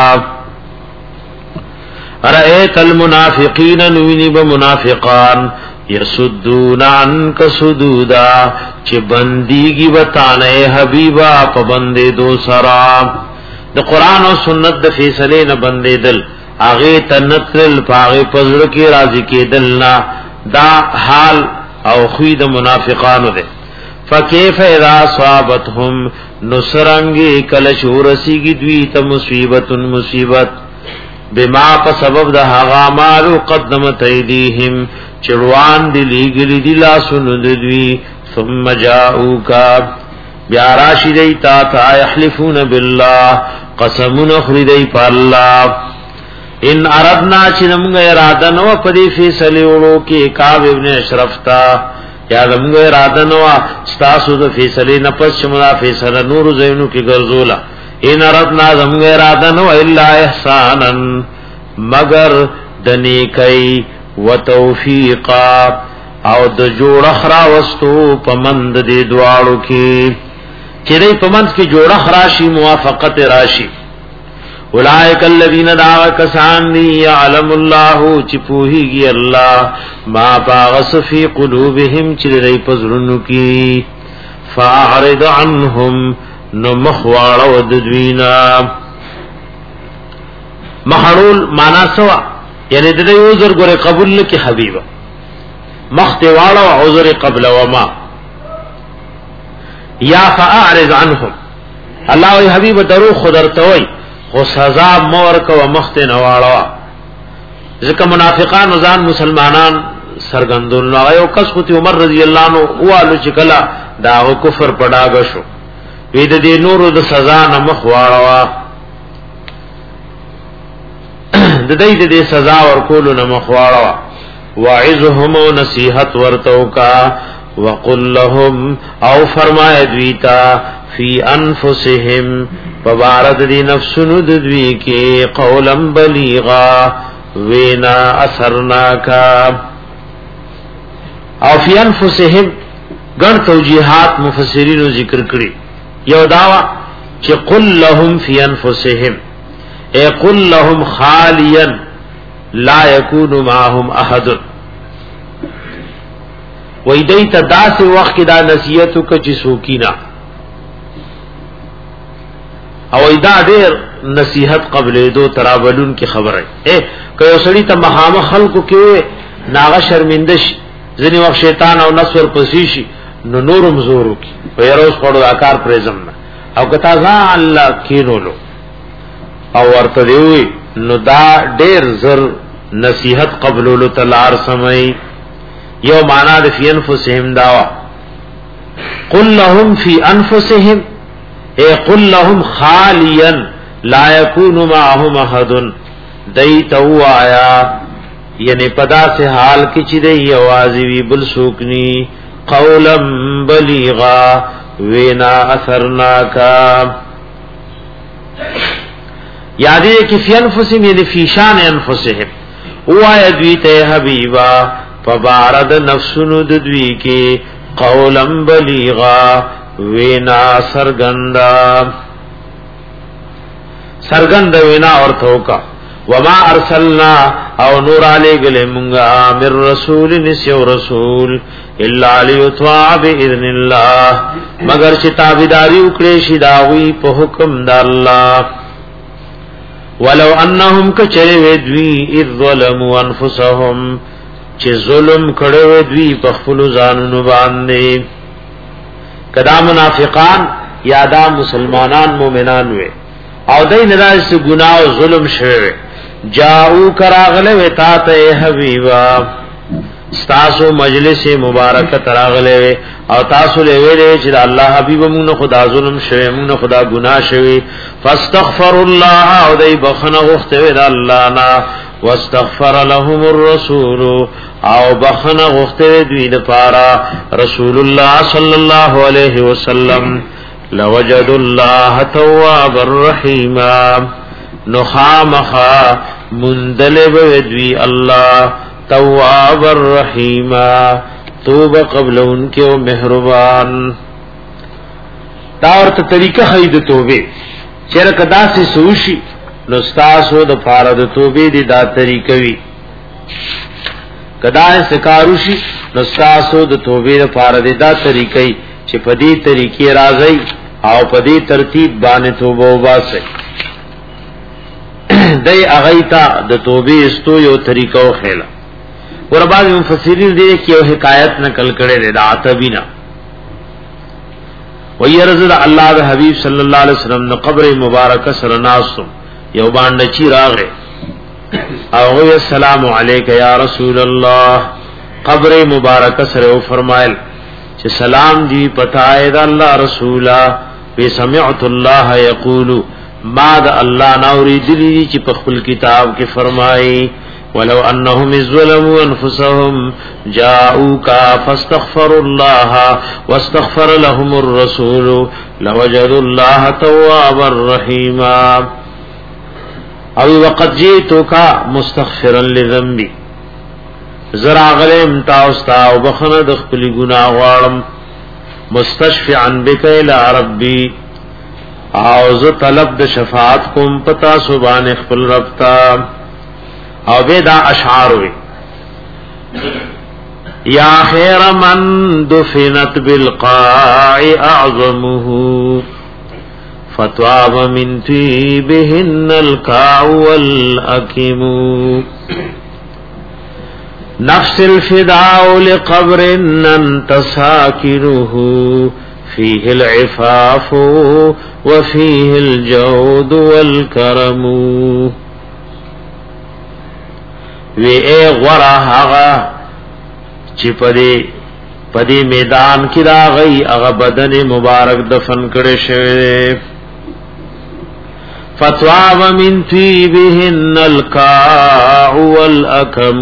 ارایت المنافقین نوینی بمنافقان یسدون عنک سدودا چې بنديږي وتانه حبیبا په بندې دو سرا د قران او سنت د فیصله نه بندیدل هغه تنتل پاغه پزړه کې راضی کېدل نه دا حال او خوی د منافقانو ده فکیف اذا صابتهم نصرنگی کل شورسیږي دوی ته مصیبت مصیبت بما په سبب د هغه مالو قدمت ایدیهم چروان دی لګلی دی لا سن دوی ثم جاءوکا بیا راشی دی تا تا یحلفون بالله قسمون خریدی پا اللہ ان اردنا چنمگ ارادنو پدی فیصلی وڑو کی کعب ابن اشرف تا یا دمگ ارادنو ستاسو دا فیصلی نپس چمنا فیصل نور زینو کی گرزولا ان اردنا دمگ ارادنو الا احسانا مگر دنیکی و توفیقا او د جوړ اخرا وستو پمند دی دوالو کی چرې پمند کی جوړ اخراشی موافقت راشی اولئک الذین دعوا کسان دی علم الله چې پوهیږي الله ما باغس فی قلوبهم چې ری پزړونو کی فاعرض عنهم نو مخواړه ودوینا. محرول معنا سوا یعنی د دې عذر ګره قبول لکه حبیبا مخته واړه عذر قبل وما یا فاعرض عنهم الله ای حبیب درو خدرتوي خو سزا مور کو مخته نواړه ځکه منافقان ځان مسلمانان سرګندون نو یو کس خو عمر رضی الله عنه اوالو چې کلا دا کفر پډاګ شو وې د دې نورو د سزا نه مخ واړه د دې د سزا ورکول نه مخ واړه واعظهم نصیحت ورتو کا وقل لهم او فرمای دویتا فی انفسهم فبارد دی نفسنو دوی کی قولا بلیغا وینا اثرناکا او فی انفسهم گن توجیحات مفسرینو ذکر کری یو داوا چې قل لهم فی انفسهم اے قل لهم خالیا لا یکون معهم احد وی دیتا دا سے وقت دا نصیحتو کا چی سوکینا او ایدا دیر نصیحت قبل دو ترابلون کی خبر ہے اے کئو سڑی تا مخام خلقو کیوئے ناغا شرمندش زنی وقت شیطان او نصور پسیشی نو نورم زورو کی ویروز خوڑو آکار پریزم نا او کتا زان اللہ کینو لو او ورطدیوئی نو دا دیر زر نصیحت قبلولو تلار سمئی یو معنا د فی انفسهم داوا قل لهم فی انفسهم اے قل لهم خالیا لا یکون معهم احد دیتو آیا یعنی پدا سے حال کی چی دی آوازی وی بل سوکنی قولا بلیغا وینا اثرناکا یادی کہ فی انفسهم یعنی فی شان انفسهم او آیا دویت حبیبا فبارد نفسنو ددوی کی قولا بلیغا وینا سرگندا سرگند وینا اور توکا وما ارسلنا او نور علی گلے منگا من رسول نسیو رسول الا لیطاع باذن اللہ مگر چی تابداری اکڑے شداوی پا حکم دا اللہ ولو انہم کچرے ودوی اذ ظلموا انفسهم چې ظلم کړو دوی په خپل ځانونو باندې کدا منافقان یا دا مسلمانان مؤمنان وي او دای نه راځي ګناه او ظلم شوه جاءو کراغله وتا ته حبیبا تاسو مجلس مبارک تراغله او تاسو له ویلې چې الله حبیب مونږ خدا ظلم شوه مونږ خدا ګناه شوه فاستغفر الله او دای بخنه غوښته وی الله نا واستغفر لهم الرسول او بخنه غوښته دوی لپاره رسول الله صلی الله علیه وسلم لوجد الله تواب الرحیم نخامخا مندلب دوی الله تواب الرحیم توب قبل انکه و مهربان دا ورته طریقه خید توبه چیرې کدا سي سوشي نو استاسو د فارد توبه دي دا طریقه وی کدا سکاروشي نو استاسو د توبه د فارد دا طریقې چې په دې طریقې راځي او په دې ترتیب باندې توبه وباسي دای اغیتا د توبه استو یو طریقو خېلا ور بعض مفسرین دې کې یو حکایت نقل کړي دا عتبینا ويرزل الله د حبیب صلی الله علیه وسلم نو قبر مبارک سره ناسو یو باندې چی راغې او وی السلام علیک یا رسول الله قبر مبارک سره فرمایل چې سلام دی پتاي د الله رسولا به سمعت الله یقول ما د الله نوري دلی چې په خپل کتاب کې فرمایي ولو انهم ظلموا انفسهم جاءوك فاستغفروا الله واستغفر لهم الرسول لوجدوا الله توابا رحيما او وقد جئتك مستغفرا لذنبي زرا غلم تاستا او بخنه د خپل ګناه غواړم مستشفعا بك الى ربي او ز طلب د شفاعت کوم پتا سبحان خپل رب تا او بيدا اشعار وي یا خیر من دفنت بالقاع اعظمه فتواب من طیبهن القاع والاکم نفس الفداء لقبر انت ساکنه فيه العفاف وفيه الجود والكرم وی اے غرا هغه چې پدې پدې میدان کې راغی هغه بدن مبارک دفن کړي شوی فتوا ومن طيبهن القاع والاكم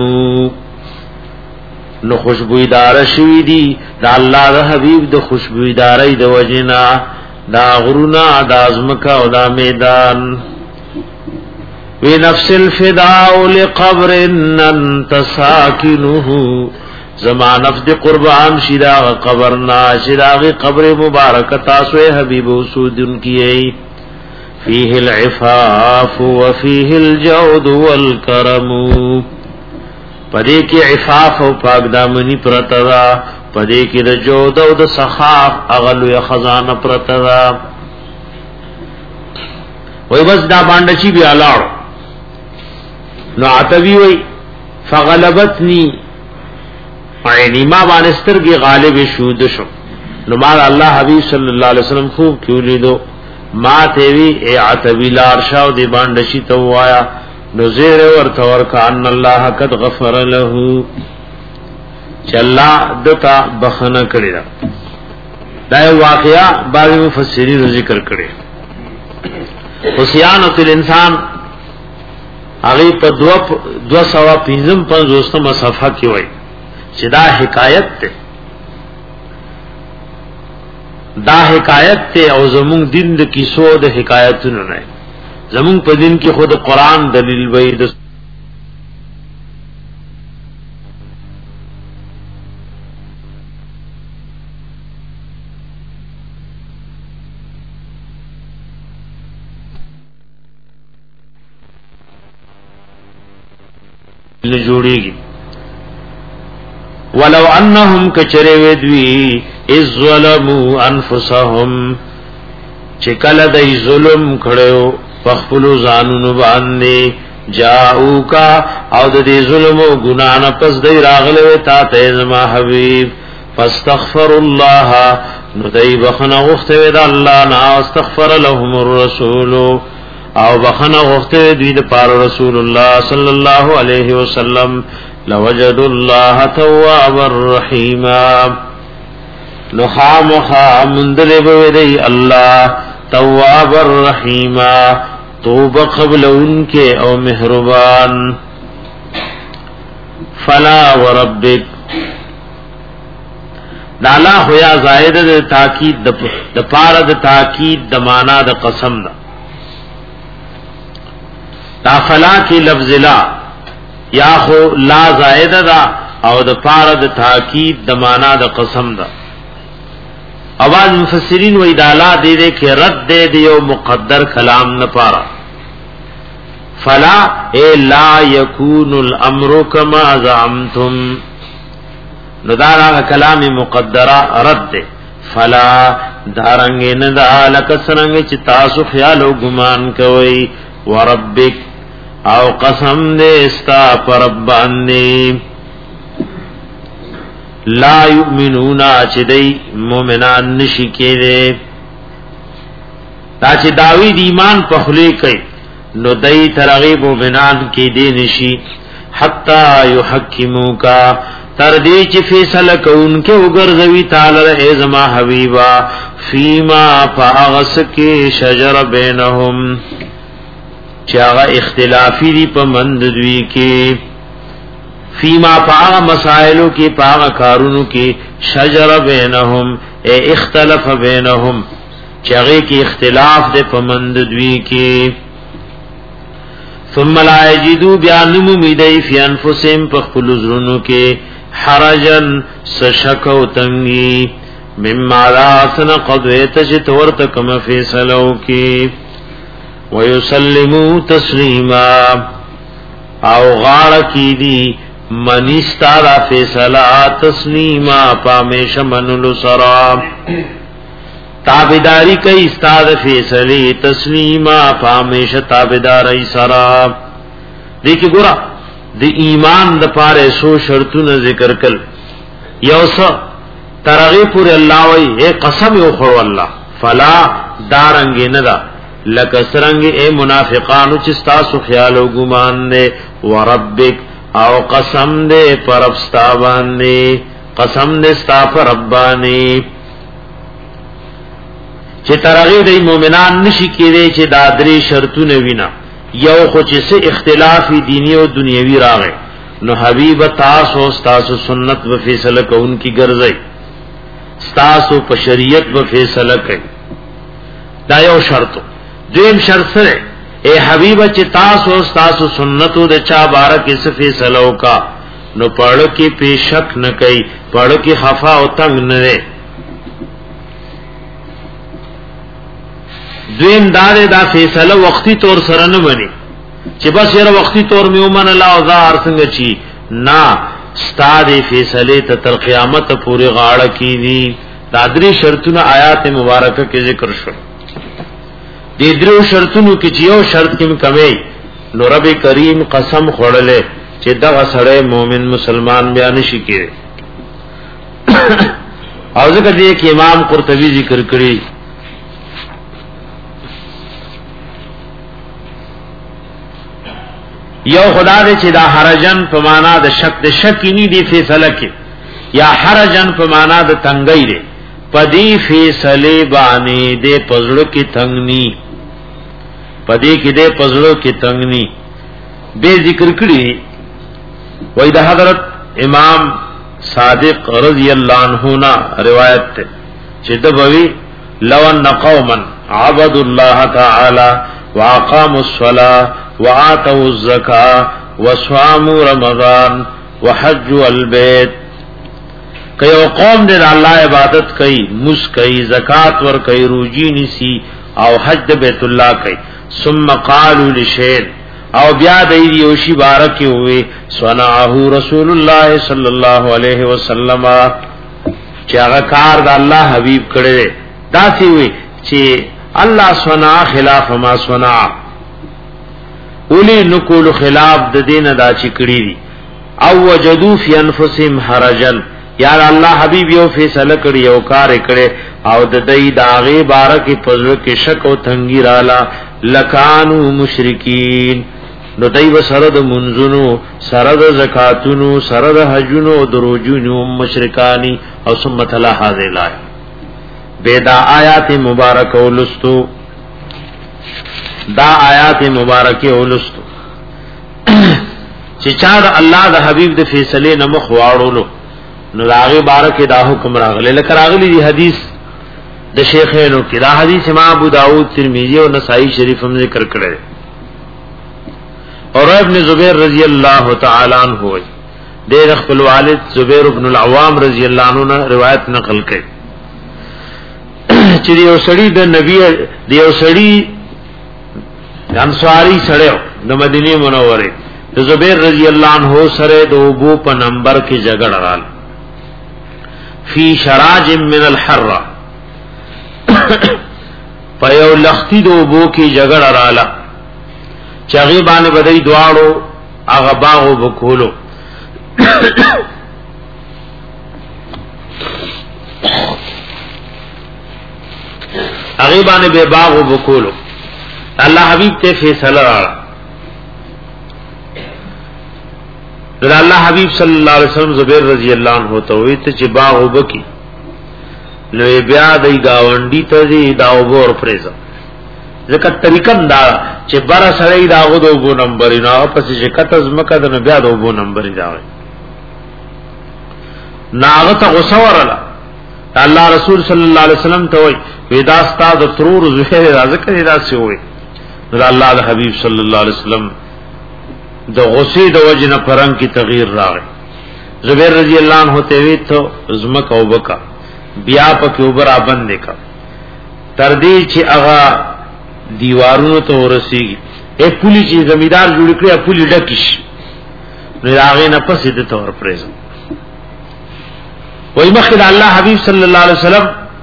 نو خوشبویدار شوی دی دا الله د حبیب د خوشبویداري د وجنا دا غرونا د ازمکا او دا میدان وی نفس الفداء لقبر انت ساکنه زما نفس دی قربان شدا قبرنا شدا قبر مبارک تاسو حبیب وسود انکی فيه العفاف وفيه الجود والكرم پدې کې عفاف او پاک دامنی پرتدا پدې کې د جود او د سخاف اغلو خزانه پرتدا وای بس دا باندې چې بیا لاړ نو عتبی وای فغلبتنی عینی ما باندې سترګي غالب شود شو نو ما الله حبیب صلی الله علیه وسلم خوب کیو لیدو ما ته وی ای عتبی لار شاو دی باندې شي تو وایا نذیر ورته ورکا ان الله قد غفر له چلا دتا بخنه کړی دا دا واقعیا بعض مفسرین ذکر کړي حسیانۃ الانسان هغه په دو دو سوا پنځم پنځوستمه صفحه کې وای چې دا حکایت ته دا حکایت ته او زموږ دین د کیسو د حکایتونو نه زمون په دین کې خود قرآن دلیل وای د نه جوړيږي ولو انهم کچره ودوی از ظلموا انفسهم چې کله دای ظلم کړو پخپلو زانونو باندې جاءو کا او د دې ظلم او ګنا نه پس دی راغله تا ته زما حبیب فاستغفر الله نو دای بخنه غفته د الله نه استغفر لهم الرسول او بخنه غفته دی د پار رسول الله صلی الله علیه وسلم لوجد الله تواب الرحیم نو خامخا مندل به دی الله تواب الرحیم توبه قبل انکے او مہربان فلا وربک دالا ہویا زائد د تاکید د پارا د تاکید د معنا د قسم دا دا فلا کی لفظ لا یا خو لا زائد دا او د پارا د تاکید د معنا د قسم دا اواز مفسرین و ادالا دے دے کہ رد دے دے او مقدر کلام نہ پارا فلا اے لا یکون الامر کما زعمتم ندارا کلام مقدرہ رد دے فلا دارنگ ندا لکسرنگ چی تاسو خیال و گمان کوئی وربک او قسم دے استا پربان دے لا یؤمنون چدی مومنان نشی کے دے تا چی داوی دی ایمان پخلی کئی نو دی ترغیب مومنان کی دے نشی حتی یحکمو کا تردی چی فیصل کون کے اگرزوی تعالی اے زما حبیبا فیما فاغس کے شجر بینہم چاگا اختلافی دی پا منددوی کے فیما پاغ مسائلو کی پاغ کارونو کی شجر بینہم اے اختلف بینہم چاگے کی اختلاف دے پمنددوی کی ثم لا یجدو بیانمو میدئی فی انفسیم پخپل ازرنو کے حرجن سشکو تنگی مما راسن قدویتا چتورتکم فیصلو کی ویسلمو تسلیما او غار کی دی منی ستارا فیصلہ تسلیما پامیش منلو سرام تابداری کئی استاد فیصلی تسلیما پامیش تابداری سرام. دیکھ گورا دی ایمان د پاره سو شرطونه ذکر کل یو سو ترغی پوری اللہ وی اے قسم یو خور اللہ فلا دارنگی ندا لکسرنگ اے منافقانو چستاسو خیال و گمان دے وربک او قسم دے پر افستابان دے قسم دے ستا پر ربانی چه ترغی دی مومنان نشی کی دے چه دادری شرطو نوینا یو خوچ سے اختلافی دینی و دنیاوی راغے نو حبیب تاسو ستاسو سنت و فیصلہ کو ان کی گرزئی ستاسو په شریعت و فیصله کوي دا یو شرط. دویم شرط سره اے حبیب چې تاسو تاسو سنتو د چا بارک اس فیصله وکا نو پړ کې پیشک نه کوي پړ کې خفا او تنگ نه. دویم دار دا فیصله وقتی طور سره نه بني چې بس یره وقتی طور می ومن الله او زار څنګه چی نا ستاد فیصله ته تر قیامت پورې غاړه کیږي. دا درې شرطونه آیات مبارکه کې ذکر شو. دې درو شرطونو کې چې یو شرط کې کمی نو رب کریم قسم خوړلې چې دا سړی مؤمن مسلمان بیان شي کېږي. او ځکه دې کې امام قرطبي ذکر کړی یو خدا دې چې دا حرجن په معنا د شک د شک ني دی فیصله کې یا حرجن په معنا د تنګي دی پدی فیصله باندې دې پزړو کې تنګني پدی کې دې پزړو کې تنګني به ذکر کړی وای د حضرت امام صادق رضی الله عنه نا روایت ته چې د بوي لو ان قوما عبدوا الله تعالی واقاموا الصلاه وآتوا الزکاة وصاموا رمضان وحجوا البيت کيو قوم دې الله عبادت کوي مس کوي زکات ور کوي روزي نيسي او حج بیت الله کوي ثم قالوا لشيء او بیا دې یوشي بارک وي صنعه رسول الله صلی الله علیه وسلم چې هغه کار د الله حبیب کړي دا سی وي چې الله صنع خلاف ما صنع اولی نکول خلاف د دین دا چکړی دي او وجدو فی انفسهم حرجن یا الله حبیب یو فیصله کړی یو کار کړي او د دې داغه بارکه پزړه کې شک او تنګی رااله لکانو مشرکین نو دای و سره د منځونو سره د زکاتونو سره د حجونو او دروجونو مشرکانی او ثم تلا هذه لای بيدا آیات مبارک ولستو دا آیات مبارکه ولستو چې چا د الله د حبیب د فیصله نه مخ واړولو نو داغه بارکه دا حکم راغله لکه راغلی دی حدیث د شیخینو کې دا حدیث امام ابو داود ترمذی او نسائی شریف هم ذکر کړل اور ابن زبیر رضی اللہ تعالی عنہ ہوئی دیر خپل والد زبیر ابن العوام رضی اللہ عنہ روایت نقل کړي چې یو سړی د نبی د یو سړی انصاری سره د مدینه منوره د زبیر رضی اللہ عنہ سره د ابو په نمبر کې جګړه رااله فی شراج من الحر پيو لختی د ابو کې جګړه رااله چاغي باندې بدای دواړو هغه باغو بکولو هغه باندې به باغو بکولو الله حبیب ته فیصله راړه در الله حبیب صلی الله علیه وسلم زبیر رضی الله عنه ته وی ته چې باغ وبکی نو بیا دای گاونډي ته دی دا وګور پریزه ځکه طریقم دا چې بار سره دا غو دو نمبر نه پس چې کته زمکه د بیا دو نمبر دا ناغه ته غسورله الله رسول صلی الله علیه وسلم ته وی ودا استاد ترور زهره راځکه دا سی وی نو الله د حبیب صلی الله علیه وسلم د غصې د وجنه پرنګ کی تغییر راغی زبیر رضی الله عنه ته وی ته زمکه وبکا بیا پکې اوپر ابند کا تر دې چې هغه دیوارونو ته ورسیږي اے پولی چې زمیدار جوړ کړی پولی ډکش نو هغه نه پسې د تور پرېز وای مخکې الله حبیب صلی الله علیه وسلم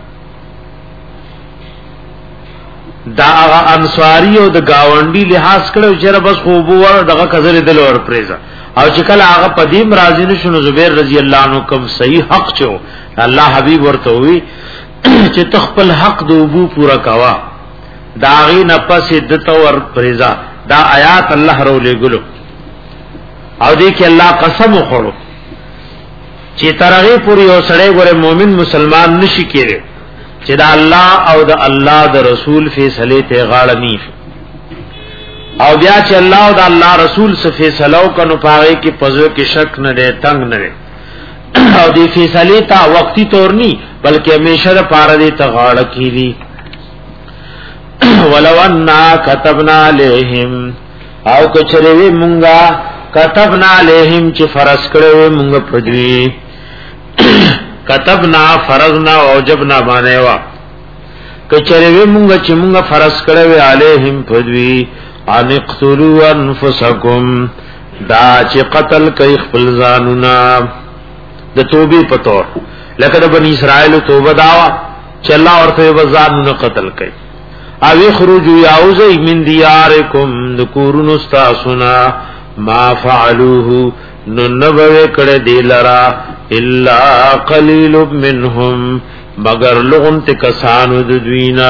دا هغه انصاری او د گاونډي لحاظ کړو چې بس خو بو دغه کزل دل ور پریزا او چې کله هغه پدیم راضی نشو زبیر رضی الله عنه کوم صحیح حق چو الله حبیب ورته وی چې تخپل حق د ابو پورا کوا دا غي نفس دته ور پریزا دا آیات الله رولې ګلو او دې کې الله قسم وخورو چې ترغه پوری او سړی ګره مؤمن مسلمان نشي کېږي چې دا الله او دا الله د رسول فیصله ته غاړه نی او بیا چې الله او دا الله رسول څخه فیصله وکړو پاره کې پزو کې شک نه دی تنگ نه دی او دې فیصله تا وقتی طور نی بلکې همیشه د پاره دې ته غاړه کیږي ولو اننا كتبنا عليهم او کچره مونږه كتبنا عليهم چې فرض کړو مونږ پدوی كتبنا فرضنا اوجبنا باندې وا کچره مونږ چې مونږ فرض کړو عليهم پدوی ان اقتلوا انفسکم دا چې قتل کوي خپل ځانونه د توبې په تور لکه د بنی اسرائیل توبه داوا چې الله ورته ځانونه قتل کوي او خروجوا یاوزی من دیارکم ذکورن استاسنا ما فعلوه ننبوی کڑے دیلرا الا قلیل منهم مگر لغن تکسانو ددوینا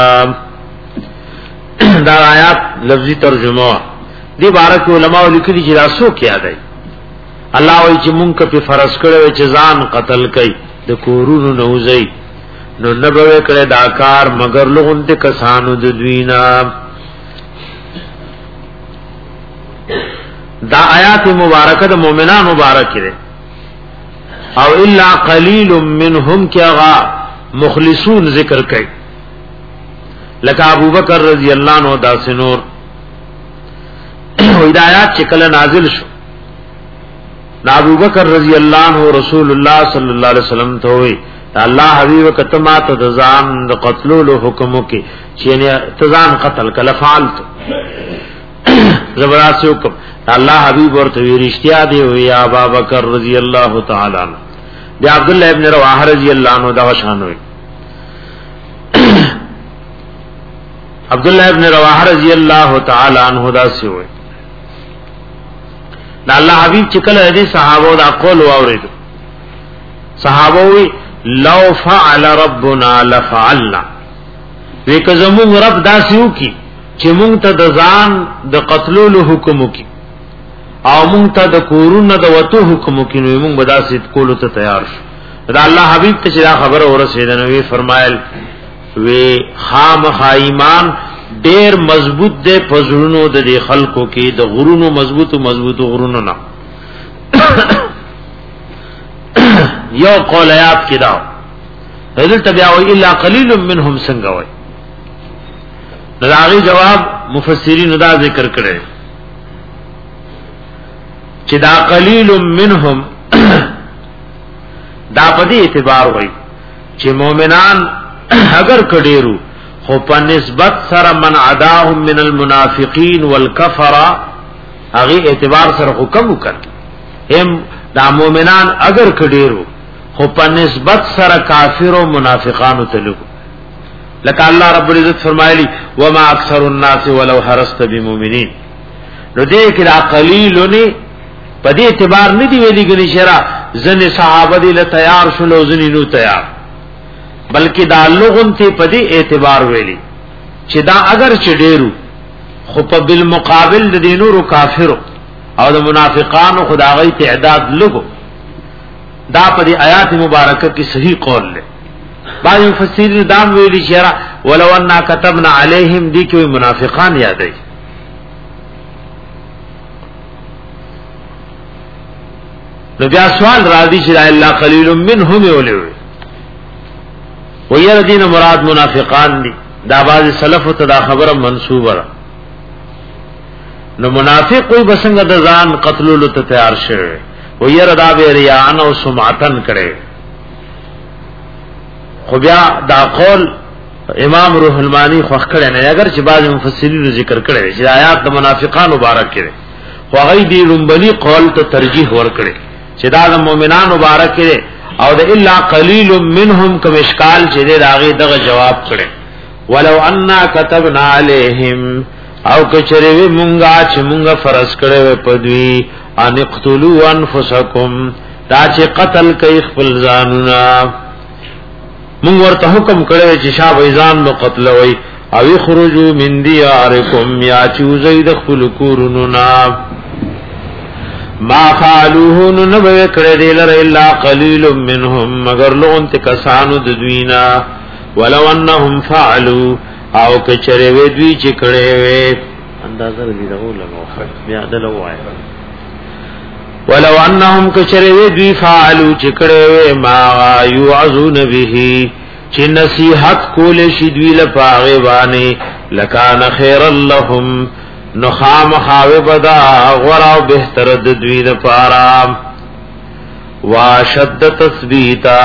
دا آیات لفظی ترجمہ دی بارک علماء لکلی جدا سو کیا دی اللہ وی چی منک پی فرض کڑے وی چی زان قتل کئی دکورون نوزی نو نبوی کڑے داکار مگر لغن تے کسانو ددوینا دا آیات مبارکہ دا مومنان مبارک کرے او الا قلیل منهم کیا غا مخلصون ذکر کئی لکہ ابو بکر رضی اللہ عنہ دا سنور ہدایات چکل نازل شو نا ابو بکر رضی اللہ عنہ رسول اللہ صلی اللہ علیہ وسلم تو ہوئی اللہ حبیب کتما تزان قتلولو حکمو کی چینی تزان قتل کل فعلتو زبرات سے حکم اللہ حبیب ورطوی رشتیا دے ہوئی ابا بکر رضی اللہ تعالی عنہ دی عبداللہ ابن رواح رضی اللہ عنہ دا غشان ہوئی عبداللہ ابن رواح رضی اللہ تعالی عنہ دا سے ہوئی دا اللہ حبیب چکل حدیث صحابہ دا قول واوریدو صحابہ ہوئی لو فعل ربنا لفعلنا ویک زمون رب داسیو کی چې مونږ ته د ځان د قتلولو حکم کی او مونږ ته د کورونو د وته حکم کی نو مونږ بداسید کولو ته تیار شو دا الله حبیب ته دا خبر اورسیدنه وی فرمایل وی خامخ ایمان ډیر مضبوط دی پزړونو د خلکو کې د غرونو مضبوط مضبوط غرونو نه یو قول آیات کی داو حضرت تبعوی الا قلیل منهم سنگوی نداغی جواب مفسرین دا ذکر کرے چی دا قلیل منهم دا پدی اعتبار ہوئی چی مومنان اگر کډیرو خو په نسبت سره من عداهم من المنافقین والکفرا اغي اعتبار سره حکم وکړ هم دا مومنان اگر کډیرو خو په نسبت سره کافر او منافقانو تلو لکه الله رب العزت فرمایلی وما اکثر الناس ولو حرصت بمؤمنین نو دې کې دا قلیلونه په دې اعتبار نه دی ویلي ګنې شرع ځنې صحابه دې له تیار شلو ځنې نو تیار بلکې دا لغون ته په دې اعتبار ویلي چې دا اگر چې ډیرو خو په بالمقابل د دینورو کافرو او د منافقانو خدای تعداد لګو دا په دې آیات مبارکه کې صحیح قول له بعض مفسرین دام ویلي شرع ولو اننا كتبنا عليهم دي کې منافقان یادای نو بیا سوال راځي چې الله قلیل منهم ولوي ویر دین مراد منافقان دي دا بعض سلف ته دا خبره منسوبه ده نو منافق کوئی بسنګ د ځان قتلولو ته تیار شوی ویر دا به ریان او سمعتن کړي خو بیا دا قول امام روح المانی خوښ کړي نه اگر چې بعض مفسرین ذکر کړي چې آیات د منافقان مبارک کړي خو غي دی لومبني قول ته ترجیح ورکړي چې دا د مؤمنان مبارک دی او د الا قلیل منهم کوم اشکال چې دی راغی دغه جواب کړي ولو اننا كتبنا عليهم او کچره مونږه چې مونږه فرض کړو په دوی ان اقتلوا انفسکم دا چې قتل کوي خپل ځانونه مونږ ورته حکم کړو چې شابه ځان نو قتل وي او خروجو من دیارکم یا چوزید خپل کورونو نا ما فعلوه نو به کړه دې لره الا قلیل منهم مگر لون تکسانو د دوینا ولو انهم فعلوا او کچره وی دوی چې کړه وی اندازه دې دغه لمو بیا دلو وای ولو انهم کچره وی دوی فعلوا چې کړه وی ما یعذون به چې نصیحت کول شي دوی لپاره باندې لکان خیر لهم نخام خاوه بدا غورا و بہتر دوی لپاره واشد تثبیتا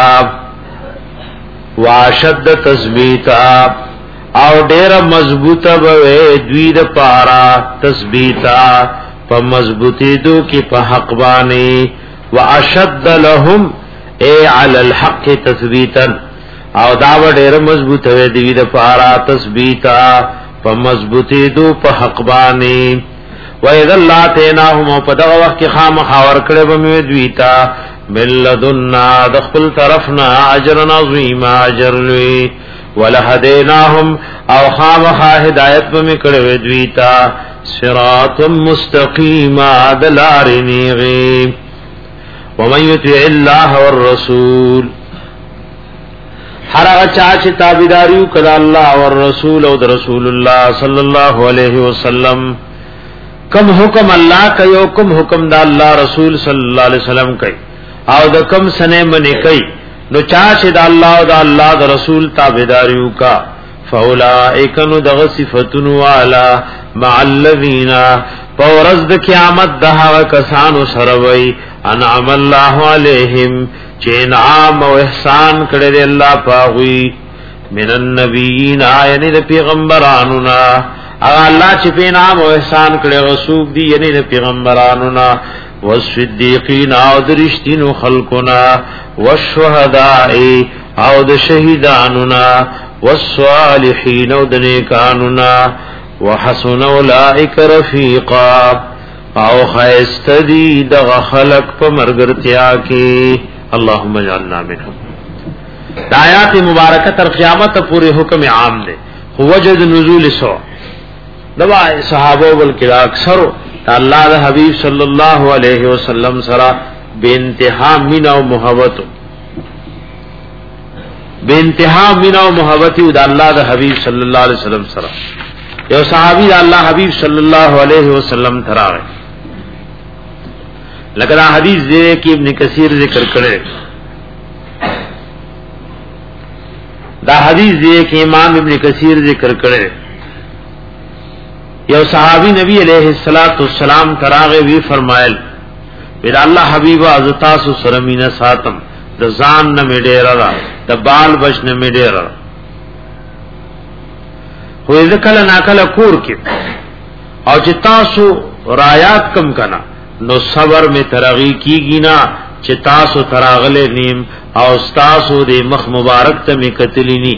واشد تثبیتا او ډیر مضبوطه به دوی لپاره تثبیتا په مضبوطی دو کې په حق باندې واشد لهم اي على الحق تثبیتا او دا ډېر مضبوط وي دی د پارا تثبیتا په مضبوطی دو په حق باندې و اذا الله تناهم په دغه وخت کې خامخا ور کړه به مې دویتا ملذنا دخل طرفنا اجر عظیم اجر لوی ولهدیناهم او خامخا هدایت به مې کړه دویتا صراط مستقیم عدلارنی ومن يطع الله والرسول هر هغه چا چې تابعداریو کړه الله او رسول او رسول الله صلی الله علیه وسلم کوم حکم الله کوي کوم حکم د الله رسول صلی الله علیه وسلم کوي او د کوم سنه منی کوي نو چا چې د الله او د الله د رسول تابعداریو کا فاولائک نو دغه صفاتونو والا مع الذین پورز د قیامت دغه کسانو سره وای انعم الله علیہم چې انعام او احسان کړی دی الله پاغوی من النبیین یعنی د پیغمبرانو نا الله چې په انعام او احسان کړی رسول دی یعنی د پیغمبرانو نا والصدیقین او درشتینو خلقنا والشهداء او د شهیدانو نا والصالحین او د نیکانو نا وحسن اولئک رفیقا او خیستدی دغه خلق په مرګرتیا کې اللهم اجعلنا منهم دا آیات مبارکه تر قیامت پورې حکم عام دي هو وجد نزول سو دوا صحابه بلکې اکثر الله د حبیب صلی الله علیه وسلم سره بے انتها مینا او محبت بے انتها مینا او محبت د الله د حبیب صلی الله علیه وسلم سره یو صحابي د الله حبیب صلی الله علیه وسلم تراوي لکه دا حدیث دې کې ابن کثیر ذکر کړي دا حدیث دې کې امام ابن کثیر ذکر کړي یو صحابي نبی علیہ الصلوۃ والسلام تراغه وی فرمایل بیر الله حبیب ازتا سو سرمینه ساتم د ځان نه میډیر را د بال بچ نه میډیر خو دې کله ناکله کور کې او چې تاسو رایات کم کنا نو صبر میں ترغی کیگی نا چې تاسو تراغله نیم او تاسو دې مخ مبارک ته می قتلی نی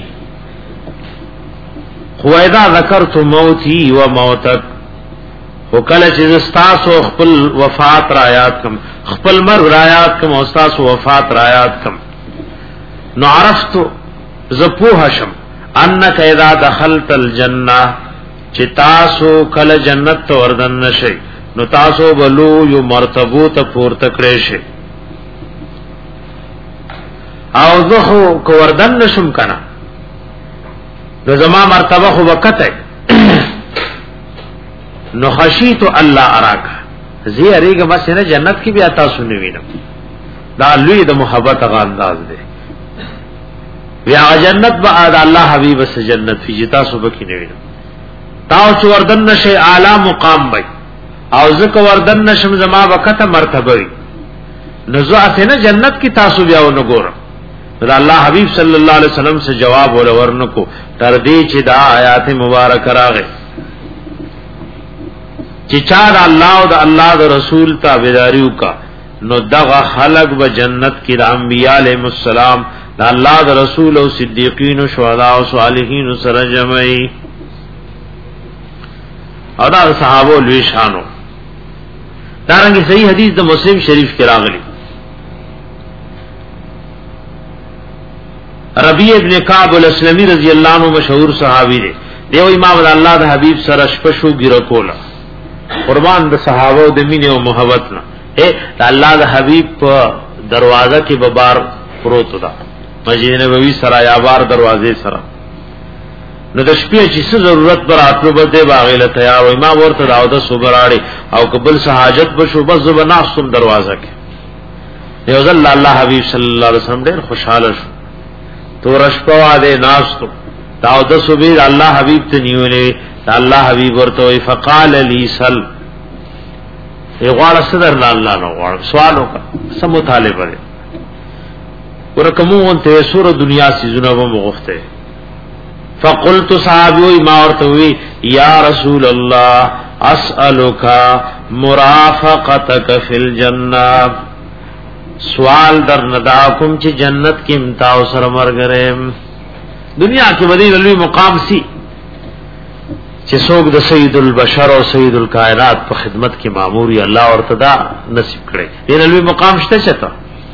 خو اذا ذکرت موتی و موتک خو کله چې تاسو خپل وفات را یاد کم خپل مر را یاد کم او تاسو وفات را یاد کم نو عرفت زپوه شم انک اذا دخلت الجنه چې تاسو کله جنت ته وردن نشئ نو تاسو بلو یو مرتبو ته پورته کړئ شي او زه کو وردن نشم کنه نو زما مرتبه خو وکته نو خشیت الله اراک زی اریګه بس نه جنت کې بیا تاسو نه وینم دا لوی د محبت غا انداز دی بیا جنت به الله حبیب اس جنت فی تاسو بکی نه وینم تاسو وردن نشي اعلی مقام بای او زکه وردن نشم زما وکته مرتبه وي نزو اسنه جنت کی تاسو بیا ونګور دا الله حبیب صلی الله علیه وسلم سے جواب ور ورنکو تر دې چې دا آیات مبارک راغې چې چا د الله او د الله د رسول تابعداریو کا نو دغه خلق به جنت کې د انبیاء علیهم السلام د الله د رسول او صدیقین او شهدا او صالحین سره جمعي او دا صحابه لوی شانو. دارنګه صحیح حدیث د مسلم شریف کې راغلی ربیع ابن کعب الاسلمی رضی اللہ عنہ مشهور صحابی دی دیو امام د الله د حبیب سره شپشو ګر کولا قربان د صحابه د مینه او محبت نه اے د الله د حبیب په دروازه کې ببار پروت دا مسجد نبوی سره یا بار دروازه سره نو د شپې چې څه ضرورت پر اتلو بده باغله تیار او امام ورته داوود صبراړي او قبل سہاجت بشو بس زبناستم دروازه کې یو ځل الله حبیب صلی الله علیه وسلم ډېر خوشاله شو تو رشپوا دے ناستو داود صبیر اللہ حبیب تنیولے تا اللہ حبیب ورطوئی فقال لی سل اغوار صدر نا اللہ نو غوار سوالوں کا سب مطالب رہے ورکمون تے سور دنیا سی زنبا مغفتے فقلت صحابیوی ما ورطوئی یا رسول اللہ اسألوکا مرافقتک فی الجنہ سوال در ندا کوم چې جنت کې امتاو سره مرګرم دنیا کې ودی لوی مقام سي چې څوک د سید البشر او سید الکائنات په خدمت کې ماموري الله ورتدا نصیب کړي دې لوی مقام شته چته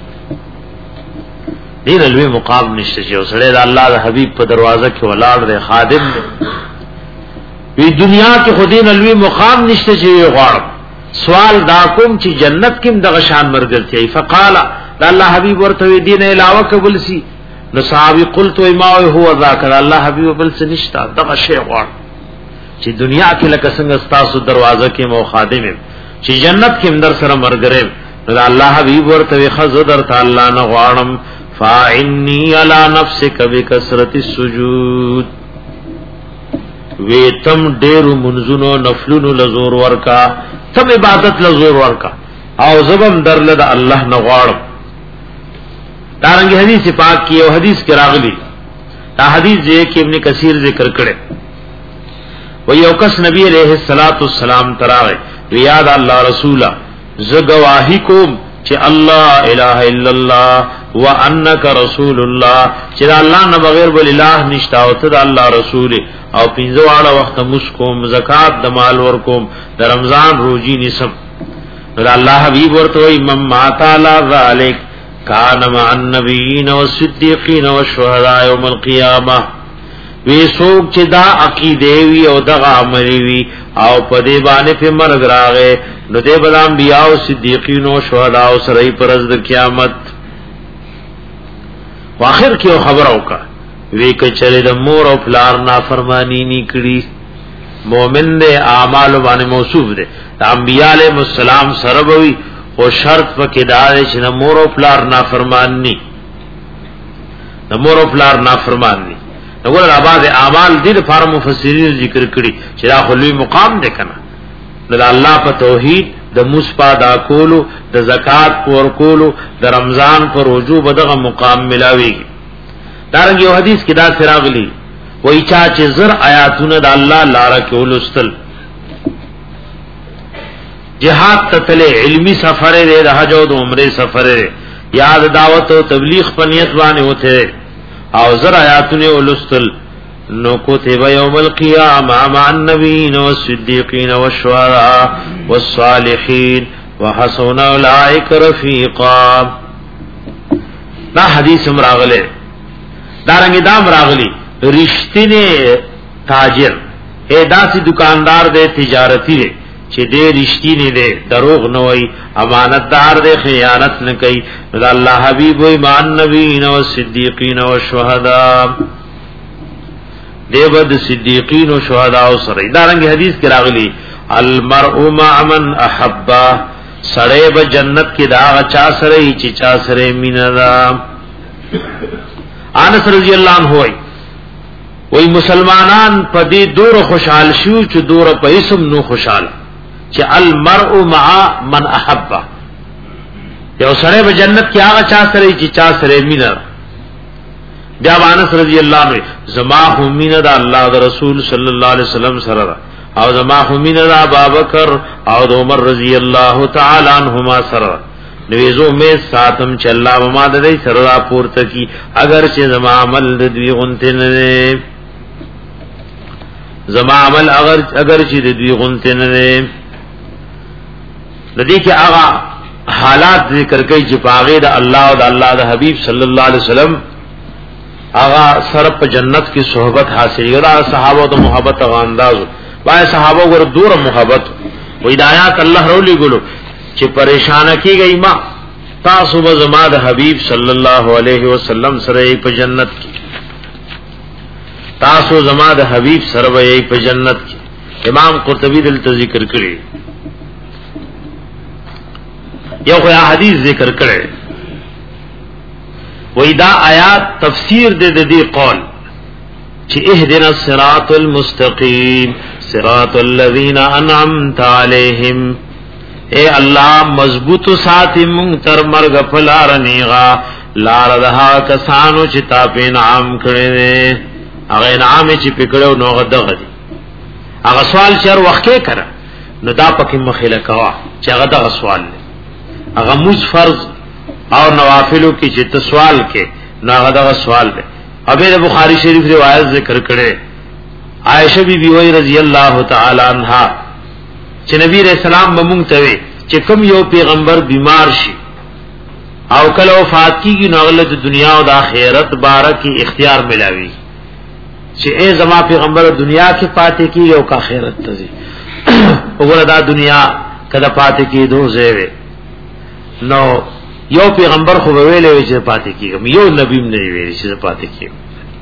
دې لوی مقام نشته چې اوسړه د الله د حبيب په دروازه کې ولاړ دی خادم وی دنیا کې خودین لوی مقام نشته چې غواړم سوال دا کوم چې جنت کې د غشان مرګرتي فقال الله حبيب ورته دین علاوه قبول سي نو صحابي قلت ما هو ذکر الله حبيب بل سنشتا دغه شی غواړ چې دنیا کې لکه څنګه تاسو دروازه کې مو خادم چې جنت کې اندر سره مرګره نو الله حبيب ورته خذر تعالی نه غواړم فاعني على نفسك بكثرة السجود ویتم ډېرو منځونو نفلونو لزور ورکا تم عبادت لزور ورکا او زبم درل د الله نه غواړم. دارنګه حدیث پاک کې او حدیث کې راغلی دا حدیث یې کې ابن کثیر ذکر کړي و یو کس نبی علیہ الصلوۃ والسلام تراغه یاد الله رسولا ز گواہی کوم چې الله اله الا الله وانک رسول الله چې الله نه بغیر بل اله نشتا او ته الله رسول او پینځه واړه وخت مسکوم زکات د مال ورکوم د رمضان روزي نسم الله حبيب ورته امام ما تعالی ذالک کان مع النبیین والصدیقین والشهداء یوم القیامه وی سوک چې دا عقیده وی او دغه عمل وی او په دې باندې په مرګ راغې نو دې بل انبیاء او صدیقین او شهدا او سره پر ورځ د قیامت واخر کې خبر اوکا وی ک چره د مور او پلار نافرمانی نی کړي مؤمن دې اعمال باندې موصوف دي انبیاء علیهم السلام سره وی او شرط پکې دا چې د مور او پلار نافرمان ني د مور او پلار نافرمان ني نګور آباد اعمال دې لپاره مفسرین ذکر کړي چې دا خلوی مقام ده کنه د الله په توحید د مصپا دا کولو د زکات پر کولو د رمضان پر رجوع بدغه مقام ملاويږي. دارنګ یو حدیث کې دا سراغلی وای چا چې زر آیاتونه د الله لاره کې ولستل جهاد تتل علمی سفر دې د حج او د عمره سفر یاد دعوت او تبلیغ په نیت باندې وته او زر آیاتونه ولستل نو کتب یوم القیامه مع النبیین والصدیقین والشهداء والصالحین وحسن اولئک رفیقا. دا حدیث مراغله دارنګ دام راغلی رښتینه تاجر اے داسې دکاندار دے تجارتی دے چې دې رښتینی دے دروغ نه وای امانتدار دے خیانت نه کوي دا الله حبیب وای مع النبیین والصدیقین والشهداء دیبد صدیقین و شهداء سره. دارنګ حدیث کې راغلی المرء مع من احب سړی به جنت کې دا چا سره چې چا سره مینا دا. انس رضی الله عنه وای وای مسلمانان په دې دور خوشحال شو چې دور په اسم نو خوشحال چې المرء مع من احب یو سړی به جنت کې هغه چا سره چې چا سره مینا. بیا انس رضی الله عنه زما همینه د الله د رسول صلی الله علیه وسلم سره او زما همین دا ابوبکر او د عمر رضی الله تعالی عنهما سره نویزو میں ساتم چلا وما د دې سره پورته کی اگر چې زما عمل د دوی غنته نه زما عمل اگر اگر چې د دوی غنته نه ندی کې هغه حالات ذکر کوي چې پاغه د الله او د الله د حبيب صلی الله علیه وسلم هغه سره په جنت کې صحبت حاصل کړه صحابه د محبت غ انداز وای صحابه ور دور محبت و ہدایت الله رولي ګلو چې پریشان کیږي ما تاسو به زما د حبيب صلی الله علیه وسلم سره په جنت کې تاسو زما د حبيب سره په جنت کې امام قرطبی دلته ذکر کړی یو خو حدیث ذکر کړي وې دا آیات تفسیر دې د دې قول چې اهدنا الصراط المستقيم صراط الذين انعمت عليهم اے الله مضبوط ساتي مون تر مرګ فلار نیغا لار ده کسانو چې تا په انعام کړي هغه انعام چې پکړو نو غدغه دي هغه سوال چر وخت کې کړه نو دا پکې مخېله کوا چې هغه دا سوال هغه موږ فرض او نوافلو کې چې سوال کې نو هغه دا سوال دی ابه بخاری شریف روایت ذکر کړي عائشہ بی بی وی رضی اللہ تعالی عنہا چې نبی رسول الله مونږ ته چې کوم یو پیغمبر بیمار شي او کله وفات کیږي نو غلط دنیا او د آخرت بارکی اختیار ملاوي چې اے زما پیغمبر دنیا کې پاتې کیږي او آخرت ته ځي وګوره دا دنیا کله پاتې کیږي دوزه نو یو پیغمبر خو ویلې چې پاتې کیږي یو نبی نه ویلې چې پاتې کیږي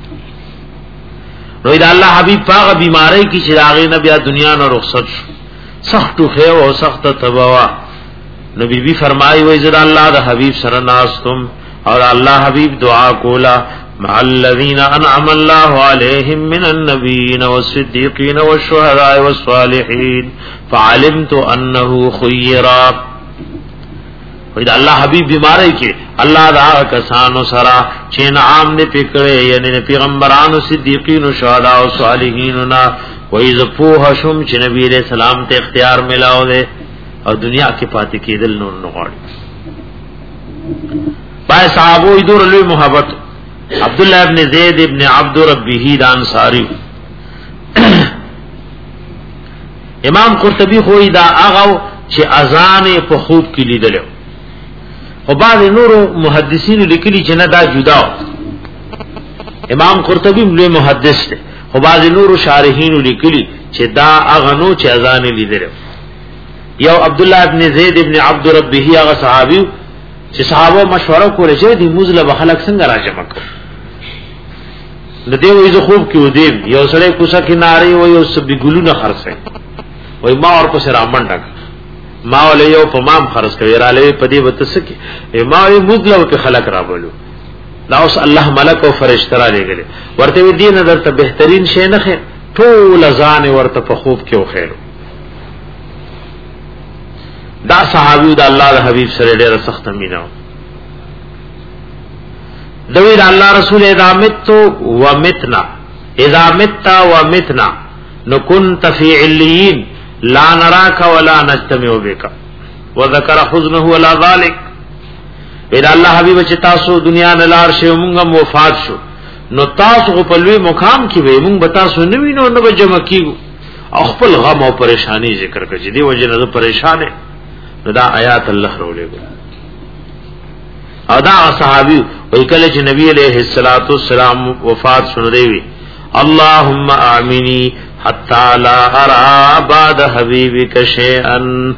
نو دا الله حبیب پاغه بیماری کی چراغ نبی دنیا نو رخصت شو سخت خو او سخت تبوا نبی بی فرمایي وای زدا الله د حبیب سره ناستم اور الله حبیب دعا کولا مع الذين انعم الله عليهم من النبيين والصديقين والشهداء والصالحين فعلمت انه خيرا وای الله حبیب بیماری کې الله دا کسانو سره چې نعام دې پکړې یعنی پیغمبرانو صدیقین او شهدا او صالحین نا وای ز په شم چې نبی علیہ السلام ته اختیار ملاو دے او دنیا کې پاتې کېدل نور نه غواړي پای صحابو ایدور لوی محبت عبد الله ابن زید ابن عبد ربه د انصاری امام قرطبی خو دا هغه چې اذان په خوب کې لیدل او بعض نور محدثین لیکلي چې نه دا جدا امام قرطبی لوی محدث دی خو بعض نور شارحین لیکلي چې دا هغه نو چې اذان لیدل یو عبد الله ابن زید ابن عبد ربه هغه صحابي چې صحابه مشوره کوله چې دی مزله خلک څنګه راجمع کړ نو دی وې زه خوب کې ودیم یو سره کوڅه کې ناری وې او سبي ګلونه خرڅه وې ما اور کو سره امنډه ما ولې یو په مام خرڅ کوي را لې په دې وته سکه ما یې مزله په خلک را بولو دا اوس الله ملک او فرشتہ را لګل ورته وی دین درته بهترین شی نه خې ټول ځان ورته په خوب کې وخیرو دا صحابي د الله د حبيب سره ډېر سخت مینه دوی د الله رسول اذا مت و متنا اذا مت و متنا نكنت في عليين لا نراك ولا نجتمع بك وذكر حزنه ولا ذلك اذا الله حبيب چې تاسو دنیا نه لار شئ مونږه وفات شو نو تاسو په لوی مقام کې به مونږ به تاسو نه وینو نه به جمع کیږو خپل غم او پریشانی ذکر کړي دی وجه نه پریشان نو دا آیات الله رولې او دا صحابي وای کله چې نبی عليه الصلاه والسلام وفات شونه دی اللهم امني حتا لا ارى بعد حبيبك شيئا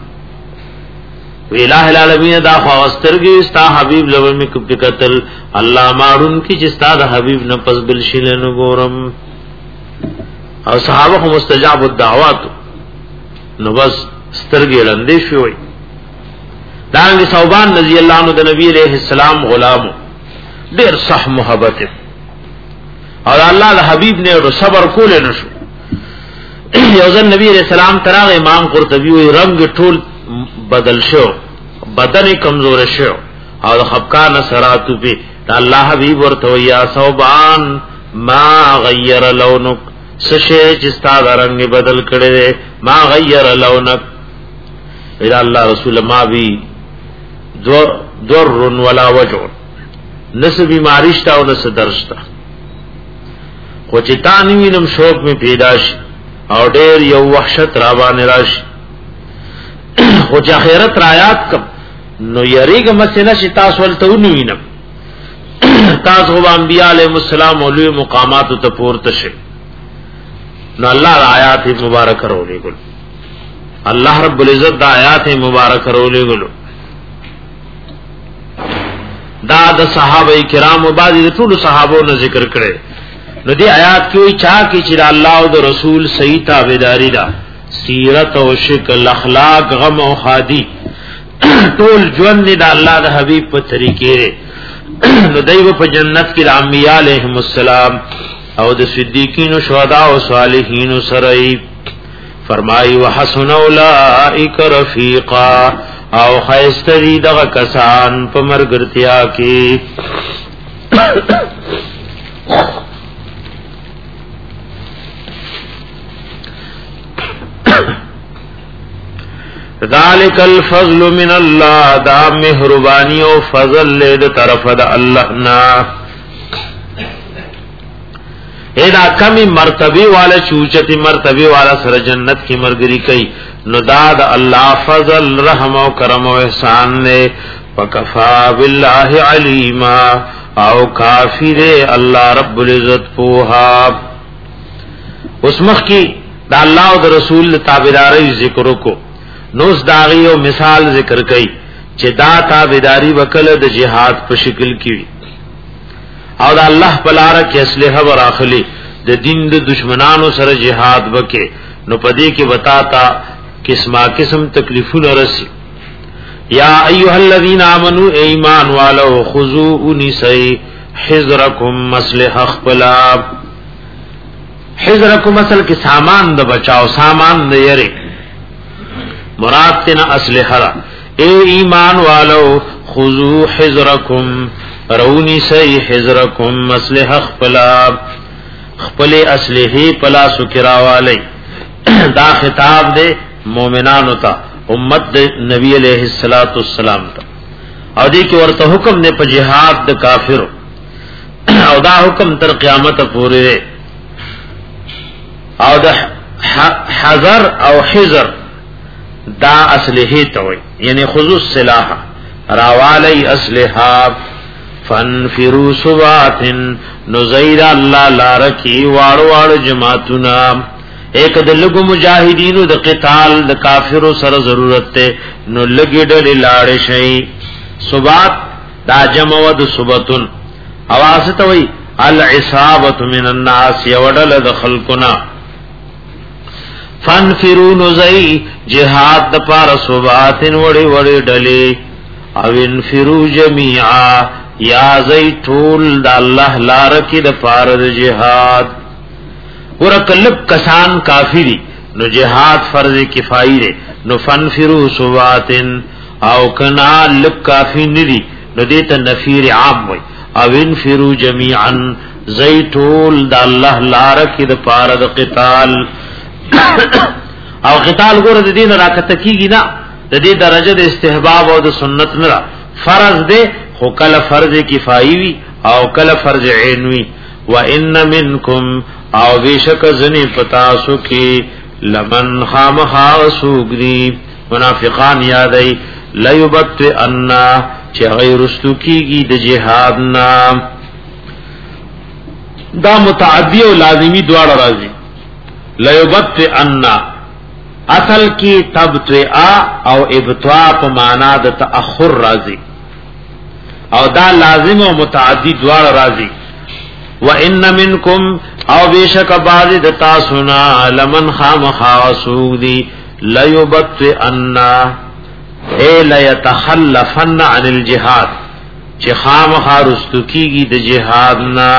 الہ العالمین دا خواسترگی استا حبیب لول میں کب قتل اللہ مارون کی جستا دا حبیب نہ پس بلشلن گورم او صحابہ مستجاب الدعوات نو بس سترگی لندے شوئی دانگی صوبان رضی اللہ عنہ دا نبی علیہ السلام غلام دیر صح محبت اور اللہ دا حبیب نے صبر کولے نشو یوزن نبی علیہ السلام تراغ امام قرطبی وی رنگ ټول بدل شو بدن کمزور شو او خفقان سراتو پی دا اللہ حبیب ورتو یا صوبان ما غیر لونک سشه جستا رنگ بدل کړي ما غیر لونک اذا الله رسول ما بي دور دور ولا وجع نس بیماری شتا او نس درشتا خو چې تا نیوینم شوق می پیدا شي او ډېر یو وحشت را باندې راشي خو چې آخرت رايات کم نو یریګه مسنه چې تاسو ولته ونوینم تاسو غو انبیاء علیهم السلام او لوی مقامات ته پورته شي نو الله آیات مبارک ورولې ګل الله رب العزت د آیات مبارک ورولې ګل دا د صحابه کرام او بعض د ټول صحابو نه ذکر کړي نو دی آیات کې وی چا کې چې الله او د رسول صحیح تابعداري دا سیرت او شکل اخلاق غم او خادي ټول ژوند د الله د حبيب په طریقې نو دایو په جنت کې د انبیاء علیهم السلام او د صدیقین او شهدا او صالحین سره فرمایي وحسن اولئک رفیقا او خیستری دغه کسان په مرګرتیا کې ذالک الفضل من الله دا مهربانی او فضل له طرف د الله نا ادا کمی مرتبه والا چوچتی مرتبه والا سر جنت کی مرګری کوي نو دا د الله فضل رحم او کرم او احسان نے وکفا بالله علیما او کافی دے اللہ رب العزت پوها اس مخ کی دا اللہ او دا رسول تابعداری ذکر کو نوز داغی او مثال ذکر کئی چه دا تابعداری وکل دا جہاد په شکل کی او دا اللہ پلارا کی اسلحہ براخلی دا دین دا دشمنانو سر جہاد وکے نو پدے کی بتاتا قسمہ قسم تکلیفون رسی یا ایها الذین آمنوا ایمان والو خذوا نسی حذرکم مسلح خپلا حذرکم اصل کی سامان د بچاو سامان د یری مراد تنا اسلحہ اے ایمان والو خذوا حذرکم رونی سی حذرکم مسلح خپلا خپل اسلحے پلا سکرا والی دا خطاب دے مومنانو تا امت نبی علیہ الصلوۃ والسلام تا او دې کې ورته حکم نه په جهاد د کافر او دا حکم تر قیامت پورې او د حذر او حذر دا اسلحه ته وي یعنی خذوا السلاح راوالی اسلحه فانفروا سوات نزير الله لارکی واړو واړو جماعتنا ایک د لګو مجاهدینو د قتال د کافرو سره ضرورت ته نو لګی ډلې لاړې شي سبات دا جمع ود سبتن اواز ته وی العصابه من الناس یودل د خلقنا فانفروا نزئی جهاد د پار سباتن وړي وړي ډلې او انفروا جميعا یا زئی ټول د الله لار کې د پار د جهاد ورکلب کسان کافری نو جهاد فرض کفائی دے نو فنفرو سواتن او کنا لب کافی ندی نو دیتا نفیر عام وی او انفرو جمیعا زیتول دا اللہ لارکی دا پارا دا قتال او قتال گورا دا دین راکتا کی گی نا دا دی درجہ دا استحباب او دا سنت نرا فرض دے خو کل فرض کفائی وی او کل فرض عینوی وَإِنَّ مِنْكُمْ او بیشک زنی پتاسو کی لمن خامخا سوگری منافقان یادئی لیبت انا چه غیرستو کی گی د جہادنا دا متعدی و لازمی دوار رازی لیبت انا اصل کی تبتوئا او ابتوا پا مانا دا تأخر رازی او دا لازم و متعدی دوار رازی وَإِنَّ مِنْكُمْ او بیشک بعض دتا سنا لمن خامخا سودی لیبطئنا اے لیتخلفن عن الجہاد چه خامخا رستو کی گی د جہادنا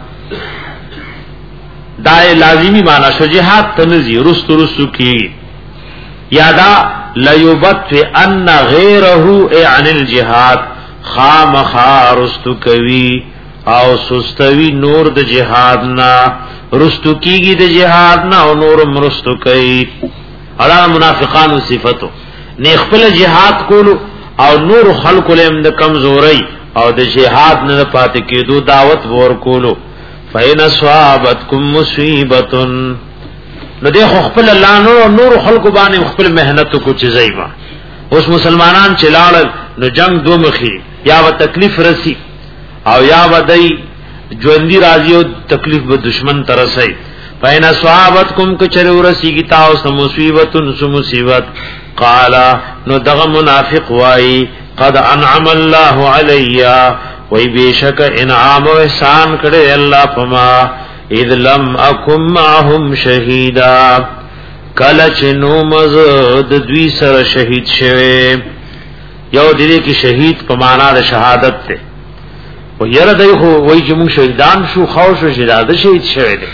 دائے لازمی مانا شو جہاد تنزی رستو رستو کی گی یادا لیبطئن غیرہو اے عن الجہاد خامخا رستو کوی او سستوی نور د جهاد نا رستو کیږي د جهاد نه او نور مرستو کوي. اړه منافقانو صفاتو نه خپل جهاد کولو او نور خلق لهم د کمزوري او د جهاد نه پاتې کېدو دعوت ور کولو. فین اصابتکم مصیبتن نو ده خپل الله نور نور خلق باندې خپل مهنت کو چې زایما. اوس مسلمانان چې لاړ نو جنگ دو مخي یا و تکلیف رسی او یا و دای ژوندۍ راځي او تکلیف به دشمن ترسي. فین اصابتکم کچره ورسیږي تاسو مصیبتن سو مصیبت قالا نو دغه منافق وای قد انعم الله علیا وای بیشک انعام او احسان کړي الله پما اذ لم اکم معهم شهیدا کله چې نو مزد دوی سره شهید شوه. یو دې کې شهید په معنا د شهادت ته او یره دای خو وای چې موږ شهیدان شو خو شو شهادت شهید شوه دي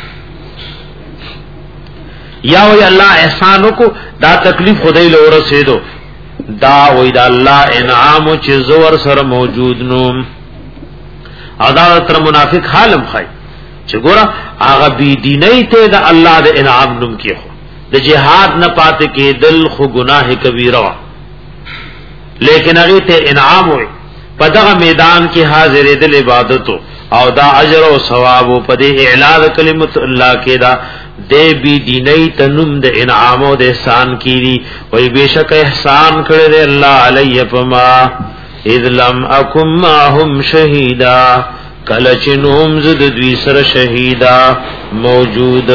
یا وی الله احسانو کو دا تکلیف خدای له ورسېدو دا وی دا الله انعام چې زور سره موجود نو عدالت منافق حالم خای چې ګوره هغه بی دیني ته دا الله د انعام نوم کې خو د جهاد نه پات کې دل خو گناه کبیره لیکن هغه ته انعام وي په دغه میدان کې حاضر دل عبادت او دا اجر او ثواب په دې اعلان کلمت الله کې دا دے بی دینی تنم دے انعام و دے احسان کیری وی بیشک احسان کردے اللہ علی پما اذ لم اکم معهم شہیدا کلچنوم زد دوی سر شہیدا موجود.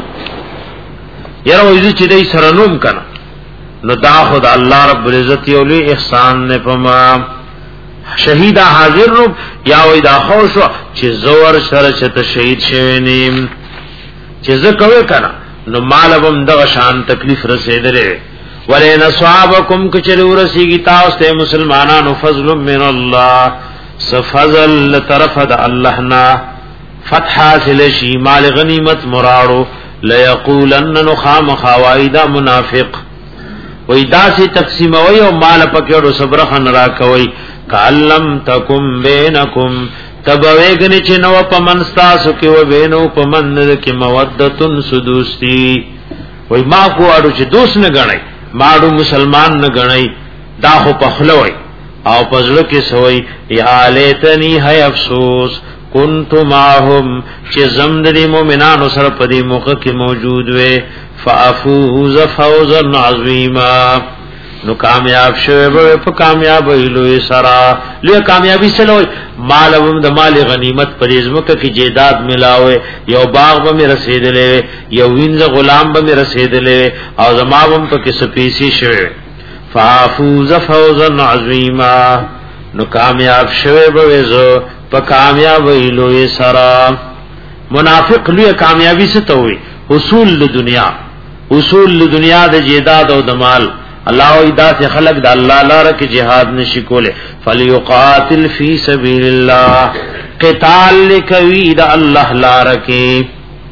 یرا ویزی چی دی سرنوم کنا نو دا خود اللہ رب العزت یولی احسان نے پما شہیدا حاضر روم یا وی دا خوشو چی زور سر چت شہید شوینیم چې زه کوي کنه نو مالبم دغه شان تکلیف رسیدلې. ولئن اصابکم کچری ورسیږي تاسو ته مسلمانانو فضل من الله سفضل طرف د الله نا فتح حاصل شي مال غنیمت مراړو ليقولن نخام خوایدا منافق وای داسې تقسیم وای او مال پکړو صبر خن را کوي کعلم تکم بینکم تبویگنی چی نو پا منستاسو کی و بینو پا مند کی مودتن سدوستی وی ما کو اڑو چی دوست نگنی ماڑو مسلمان نگنی دا خو پخلوی او پزلو کی سوی یا لیتنی ہے افسوس کنتو ماہم چی زمد دی مومنانو سر پا دی موقع کی موجود وے فافوز فوزا عظیما نو کامیاب شوه به په کامیابی لوی سرا لوی کامیابی سره مالوم د مال غنیمت پریزمکه کی جیداد ملاوي یو باغ به رسیدلې یو وینځ غلام به رسیدلې او زماوم په کې سپیسی شوه فافوز فوزا عظیما نو کامیاب شوه به زو په کامیابی لوی سرا. منافق لوی کامیابی څه ته وي اصول د دنیا اصول د دنیا د جیداد او د مال اللہ ویدا سے خلق دا اللہ لارا کی جہاد نشی کولے فلیقاتل فی سبیل اللہ قتال لکوی دا اللہ لارا کی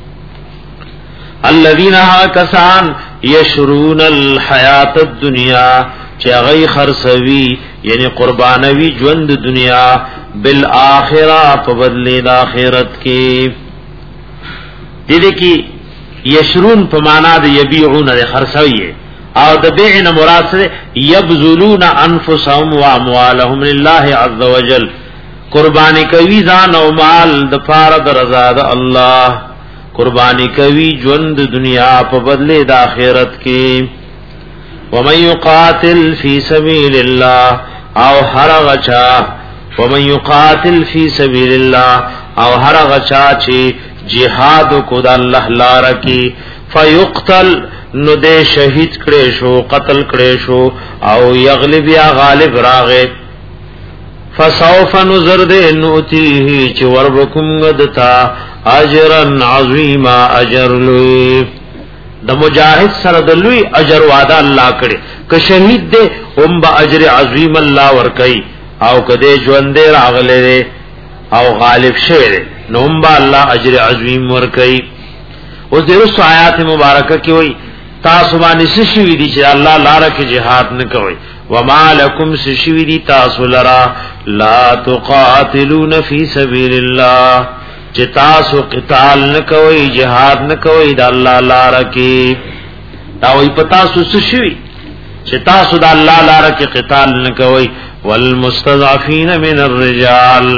الذین ها کسان یشرون الحیات الدنیا چاگئی خرسوی یعنی قربانوی جوند دنیا بالآخرہ پبدل آخرت کی دیدے کی یشرون پمانا دا یبیعون دا خرسوی ہے او د بیع نه مراد سره یبذلون انفسهم و اموالهم لله عز وجل قربانی کوي ځان او مال د فار د رضا د الله قربانی کوي ژوند دنیا په بدله د آخرت کې. ومن يقاتل فی سبیل الله او هر غچا ومن يقاتل فی سبیل الله او هر غچا چې jihad کو د الله لپاره کې فیقتل نو دے شہید کړي شو قتل کړي شو او یغلب یا غالب راغه فسوف نذر دے نوتیه چې وربکم غدتا اجرا عظیما اجر لوی د مجاهد سره د لوی اجر وعده الله کړي که شهید دے هم با اجر عظیم الله ور کوي او کده ژوند راغله او غالب شوی نو هم با الله اجر عظیم ور کوي. او دغه آیات مبارکه کې وایي تاسو باندې سشوی دي چې الله لاره کې jihad نه کوي وما لكم سشوی دي تاسو لرا لا تقاتلون فی سبیل الله چې تاسو قتال نکوي jihad نکوي د الله لپاره کې دا وي پتا سو شوي چې تاسو د الله لپاره کې قتال نکوي والمستضعفين من الرجال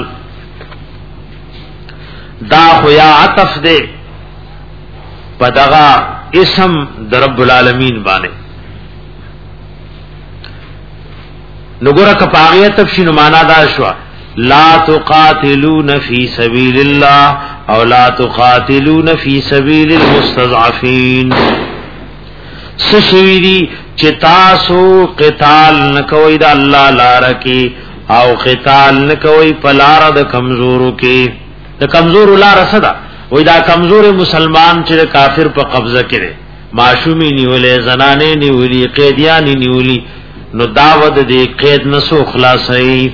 دا خو یا عطف دے پدغا اسم در رب العالمین بانے نگورا کپاغیہ تفشین مانا دا شوا لا تقاتلون فی سبیل اللہ او لا تقاتلون فی سبیل المستضعفین سشویدی چتاسو قتال نکوئی دا اللہ لارکی او قتال نکوئی پلار دا کمزورو کی دا کمزور لار صدا وی دا کمزور مسلمان چې کافر په قبضه کړي معشومی نیولې زنانه نیولې قیدیانی نیولې نو داود دې قید نسو خلاصي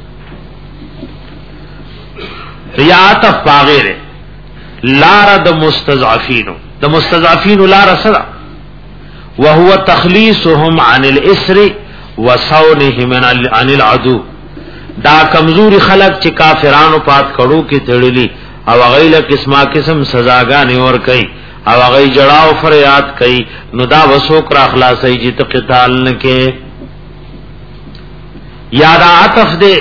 ریاتف باغره لار د مستضعفین د مستضعفین لار صدا وهو تخلیصهم عن الاسر وصونهم عن العدو دا کمزوری خلق چې کافرانو پات کړو کې تړلي او غیله قسمه قسم سزاګانې ور کوي او غی جړاو فریاد کوي نو دا وسوک را خلاصي چې قتال نه کې یا دا عطف دے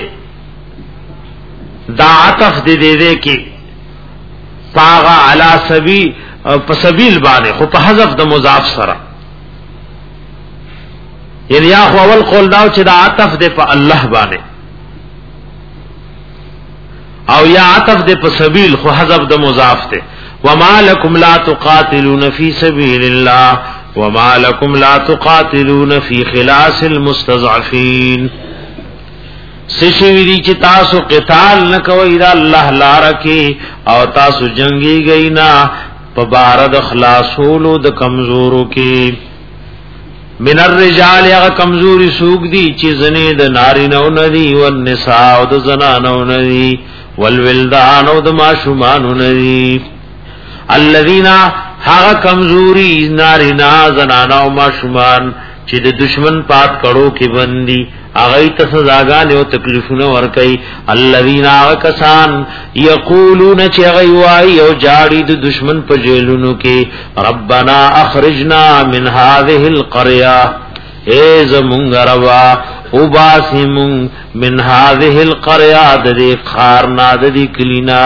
دا عطف دے دے دے کې پاغا علی سبی په سبیل باندې خو په حذف د مضاف سره یعنی یا خو اول قول دا چې دا عطف دے په الله باندې او یا عطف دے په سبیل خو حذف د مضاف ته وما لكم لا تقاتلون في سبيل الله وما لكم لا تقاتلون في خلاص المستضعفين سشوی دی چې تاسو قتال نکوي دا الله لاره کې او تاسو جنگي گئینا په بارد خلاصولو د کمزورو کې من الرجال یا کمزوري سوق دي چې زنه د نارینو ندي او النساء او د زنانو ندي والولدان او د ماشومان ندي الذين ها کمزوري نارینا زنانا او ماشومان چې د دشمن پات کړو کې بندي اغه ته سزاګان او تکلیفونه ور کوي الذين کسان یقولون چې غوای او جاړي د دشمن په جیلونو کې ربنا اخرجنا من هذه القريه ای زمونږ روا او باسمون من هذه القريه د دې خارنا د دې کلینا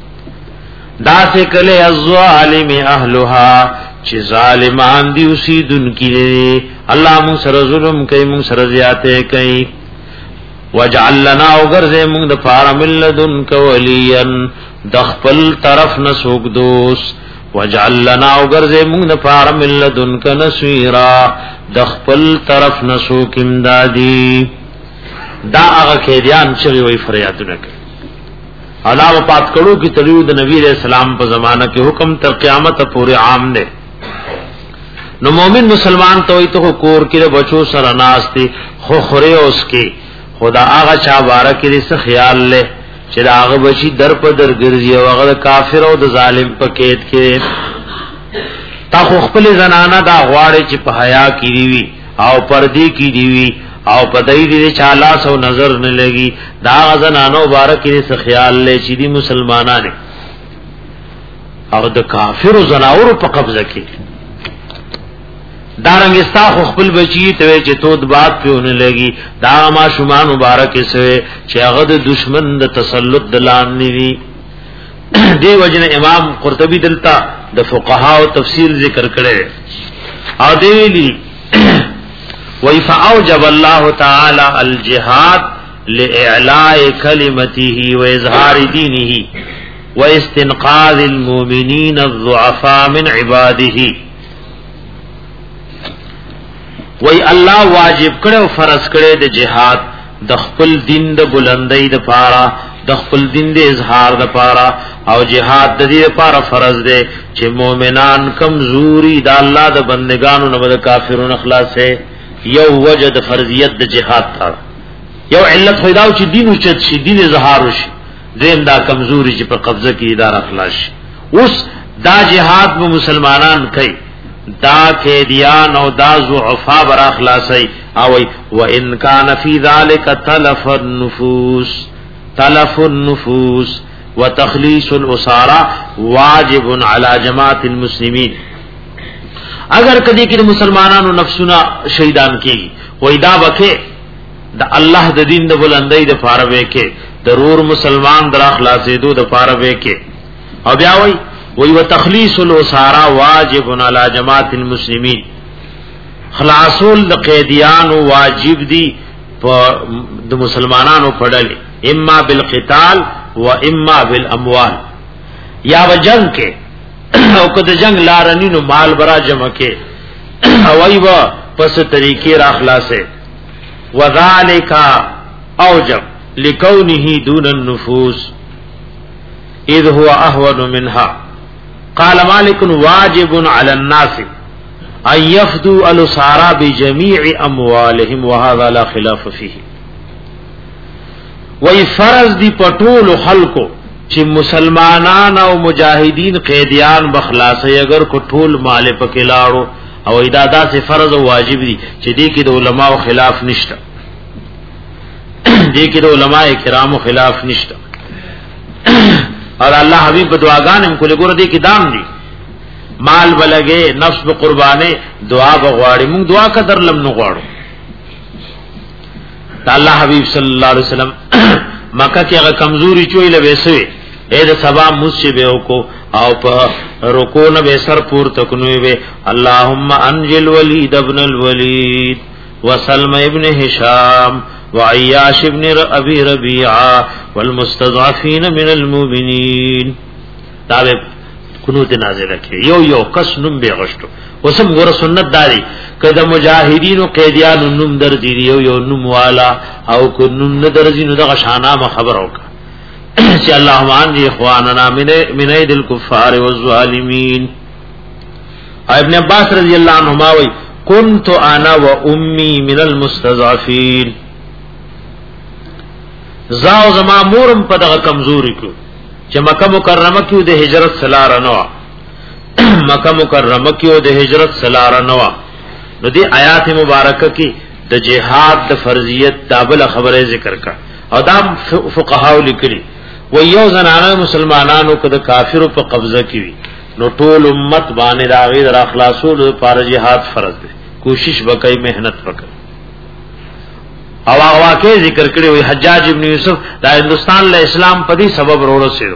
دا سے کله الظالم اهلها چې ظالمان دی اوسیدونکي دي الله مون سره ظلم کوي مون سره زیاته کوي وجعل لنا وغرزه مون د پاره ملذن کولین د خپل طرف نسوک دوس وجعل لنا وغرزه مون د پاره ملذن کنسویرا د خپل طرف نسوک امدادي دا هغه کېدیان چې وی فریادونه کوي علاوه پات کړو کی تلیو د نبی علیہ السلام په زمانہ کې حکم تر قیامت پورې عام دی نو مومن مسلمان ته وي ته کور کې بچو سره ناشتي خو خوري اوس کې خدا هغه چا بارک دې څه خیال له چې دا هغه بچي در په در ګرځي او هغه کافر او د ظالم په قید کې تا خو خپل زنانه دا غواړي چې په حیا کې وي او پردي کې دی وي او پدای دې چالا سو نظر نه لګي دا غزنانو مبارک دې څه خیال لې چې دي مسلمانانه او د کافر زناور په قبضه کې دارنګ استا خپل بچی ته چې تود بات پیونه لګي دا ما شومان مبارک سه چې هغه د دشمن د تسلط دلان ني دی وجنه امام قرطبي دلتا د فقها او تفصیل ذکر کړي او دی وَيَفَأَوْجَبَ اللَّهُ تَعَالَى الْجِهَادَ لِإِعْلَاءِ كَلِمَتِهِ وَإِظْهَارِ دِينِهِ وَإِسْتِنْقَاذِ الْمُؤْمِنِينَ الضُّعَفَاءَ مِنْ عِبَادِهِ وی الله واجب کړو فرض کړي د جهاد د خپل دین د بلندۍ د پاره د خپل دین د اظهار د پاره او جهاد د دې لپاره فرض دی چې مؤمنان کمزوري د الله د بندگانو نه د کافرونو خلاصې یو وجد فرضیت د جهاد تا یو علت پیداو چې دین او چې دین اظهار وشي دیم دا کمزوري چې په قبضه کې اداره خلاص اوس دا جهاد به مسلمانان کوي دا کې دیان او دا ضعفا بر اخلاصي او و ان کان فی ذلک تلف النفوس تلف النفوس وتخلیص الاسارى واجب علی جماعت المسلمین. اگر کدی کې مسلمانانو نفسونه شهیدان کی وای دا بکه د الله د دین د بلندۍ د پاره وکه ضرور مسلمان در اخلاصې دو د پاره وکه. او بیا وای وای وتخلیص الاسارى واجب علی جماعت المسلمین. خلاصول د قیدیان واجب دی د مسلمانانو پړل اما بالقتال و اما بالاموال. یا وجنگ کې او کده جنگ لارنی نو مال برا جمع کې او ایوا پس طریقې را خلاصې. وذالک اوجب لکونه دون النفوس اذ هو اهون منها. قال مالک واجب علی الناس ان يفدوا الاسارى بجميع اموالهم وهذا لا خلاف فيه. وی فرض دی پټول خلقو چې مسلمانان او مجاهدین قیدیان بخلاصي اگر کو ټول مال پکې لاړو او ایدادا سے فرض او واجب دي چې دې کې د علماو خلاف نشته دې کې د علماء کرامو خلاف نشته. اور الله حبیب دعاګان هم کولې ګور دې کې دام دي مال بلګې نفس په قربانه دعا بغواړي مونږ دعا قدر لم نو غواړو. الله حبیب صلی الله علیه وسلم مکه کې هغه کمزوري چوي لوي سوي اې د سبا مصیبه کو او په رکوع نه به سر پور تکنوي وي اللهم انجل ولید ابن الولید وسلم ابن هشام وعياش ابن ابي ربيعه والمستضعفين من المؤمنين. دا قنوت نازله کړي یو یو کس نوم به غشتو. وسم ګور سنت داري کله مجاهدین او قیدیان نوم در دي یو یو نوم والا او کو نوم نه درځي نو دغه شانه خبر اوکا چې اللهم ان اخواننا من من ايد الكفار والظالمين. ابن عباس رضی الله عنهما وی كنت انا وامي من المستضعفين. زاو زما مورم په دغه کمزوري کو چې مکه مکرمه کې د هجرت سلار نو مکه مکرمه کې د هجرت سلار نو نو دی آیات مبارکه کې د جهاد د فرضیت دابل خبره ذکر کا او دا فقهاو لیکلي و یو زنانه مسلمانانو کده کافرو په قبضه کې وي نو ټول امت باندې راغی در اخلاصول لپاره جهاد فرض دی. کوشش وکړي مهنت وکړي. او هغه واقع ذکر کړی وي حجاج ابن یوسف دا هندستان له اسلام په دې سبب وروړو سره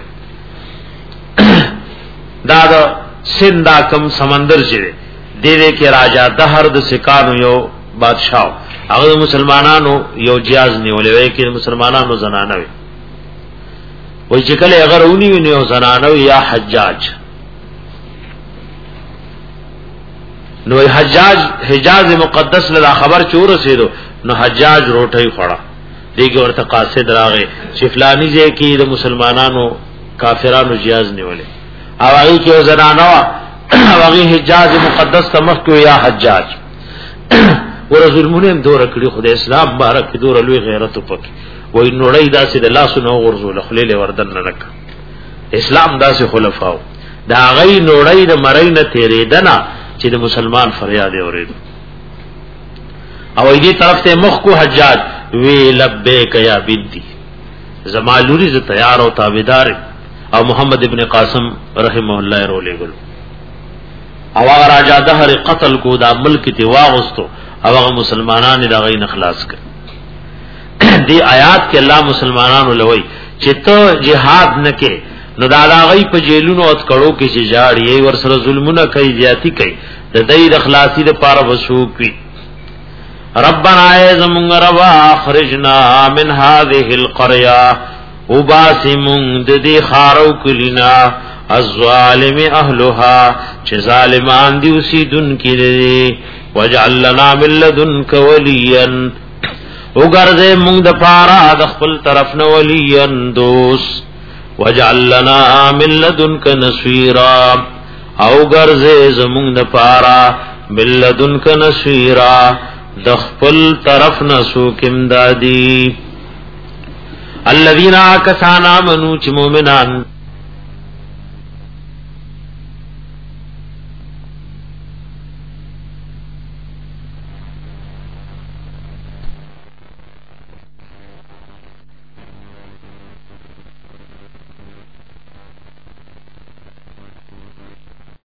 دا د سندا کم سمندر چره دیوے کې راجا دهر د سکانو یو بادشاہ هغه مسلمانانو یو جیاز نیولې وای کې مسلمانانو زنانه وي وای چې کله اگر اونې ونیو زنانه یا حجاج نو حجاج حجاز مقدس له خبر چور رسیدو نو حجاج روټي خړه دیګ ورته قاصد راغې چې فلانی ځای کې د مسلمانانو کافرانو جیاز نیولې او هغه کې زنانه هغه حجاز مقدس تمخ کو یا حجاج ورسول مونږ دور کړی خدای اسلام بارک دور لوی غیرت پک وای نوړی داسې د الله سنو غرزول خلیل وردن نه نک اسلام داسې خلفاو دا غي نوړی د مرینه تیرې دنا چې د مسلمان فریاد اورید او دې طرف ته مخ کو حجاج وی لبیک یا بنتی زمالوری ز تیار او تابعدار او محمد ابن قاسم رحمه الله رولې ګل او هغه راجا دهر قتل کو دا ملک تی واغستو او هغه مسلمانان دا غي نخلاص کړ. دی آیات کې الله مسلمانانو لوي چې ته jihad نکې نو دا لاغي په جیلونو او کړو کې چې جاړي ور سره ظلمونه کوي زیاتی کوي د دې د خلاصي د پاره وسوک وي. ربنا اعزم روا اخرجنا من هذه القريه وباسم ددي خارو کلینا الظالم اهلها چې ظالمان دي اوسیدون کړي وجعل لنا من لدنك وليا وګرځه موږ د پاره د خپل طرف نه وليا دوست وجعل لنا من لدنك نصيرا او ګرځه زموږ د پاره من لدنك نصيرا د خپل طرف نه سوکم دادی الذين كانوا آمنوا چې مؤمنان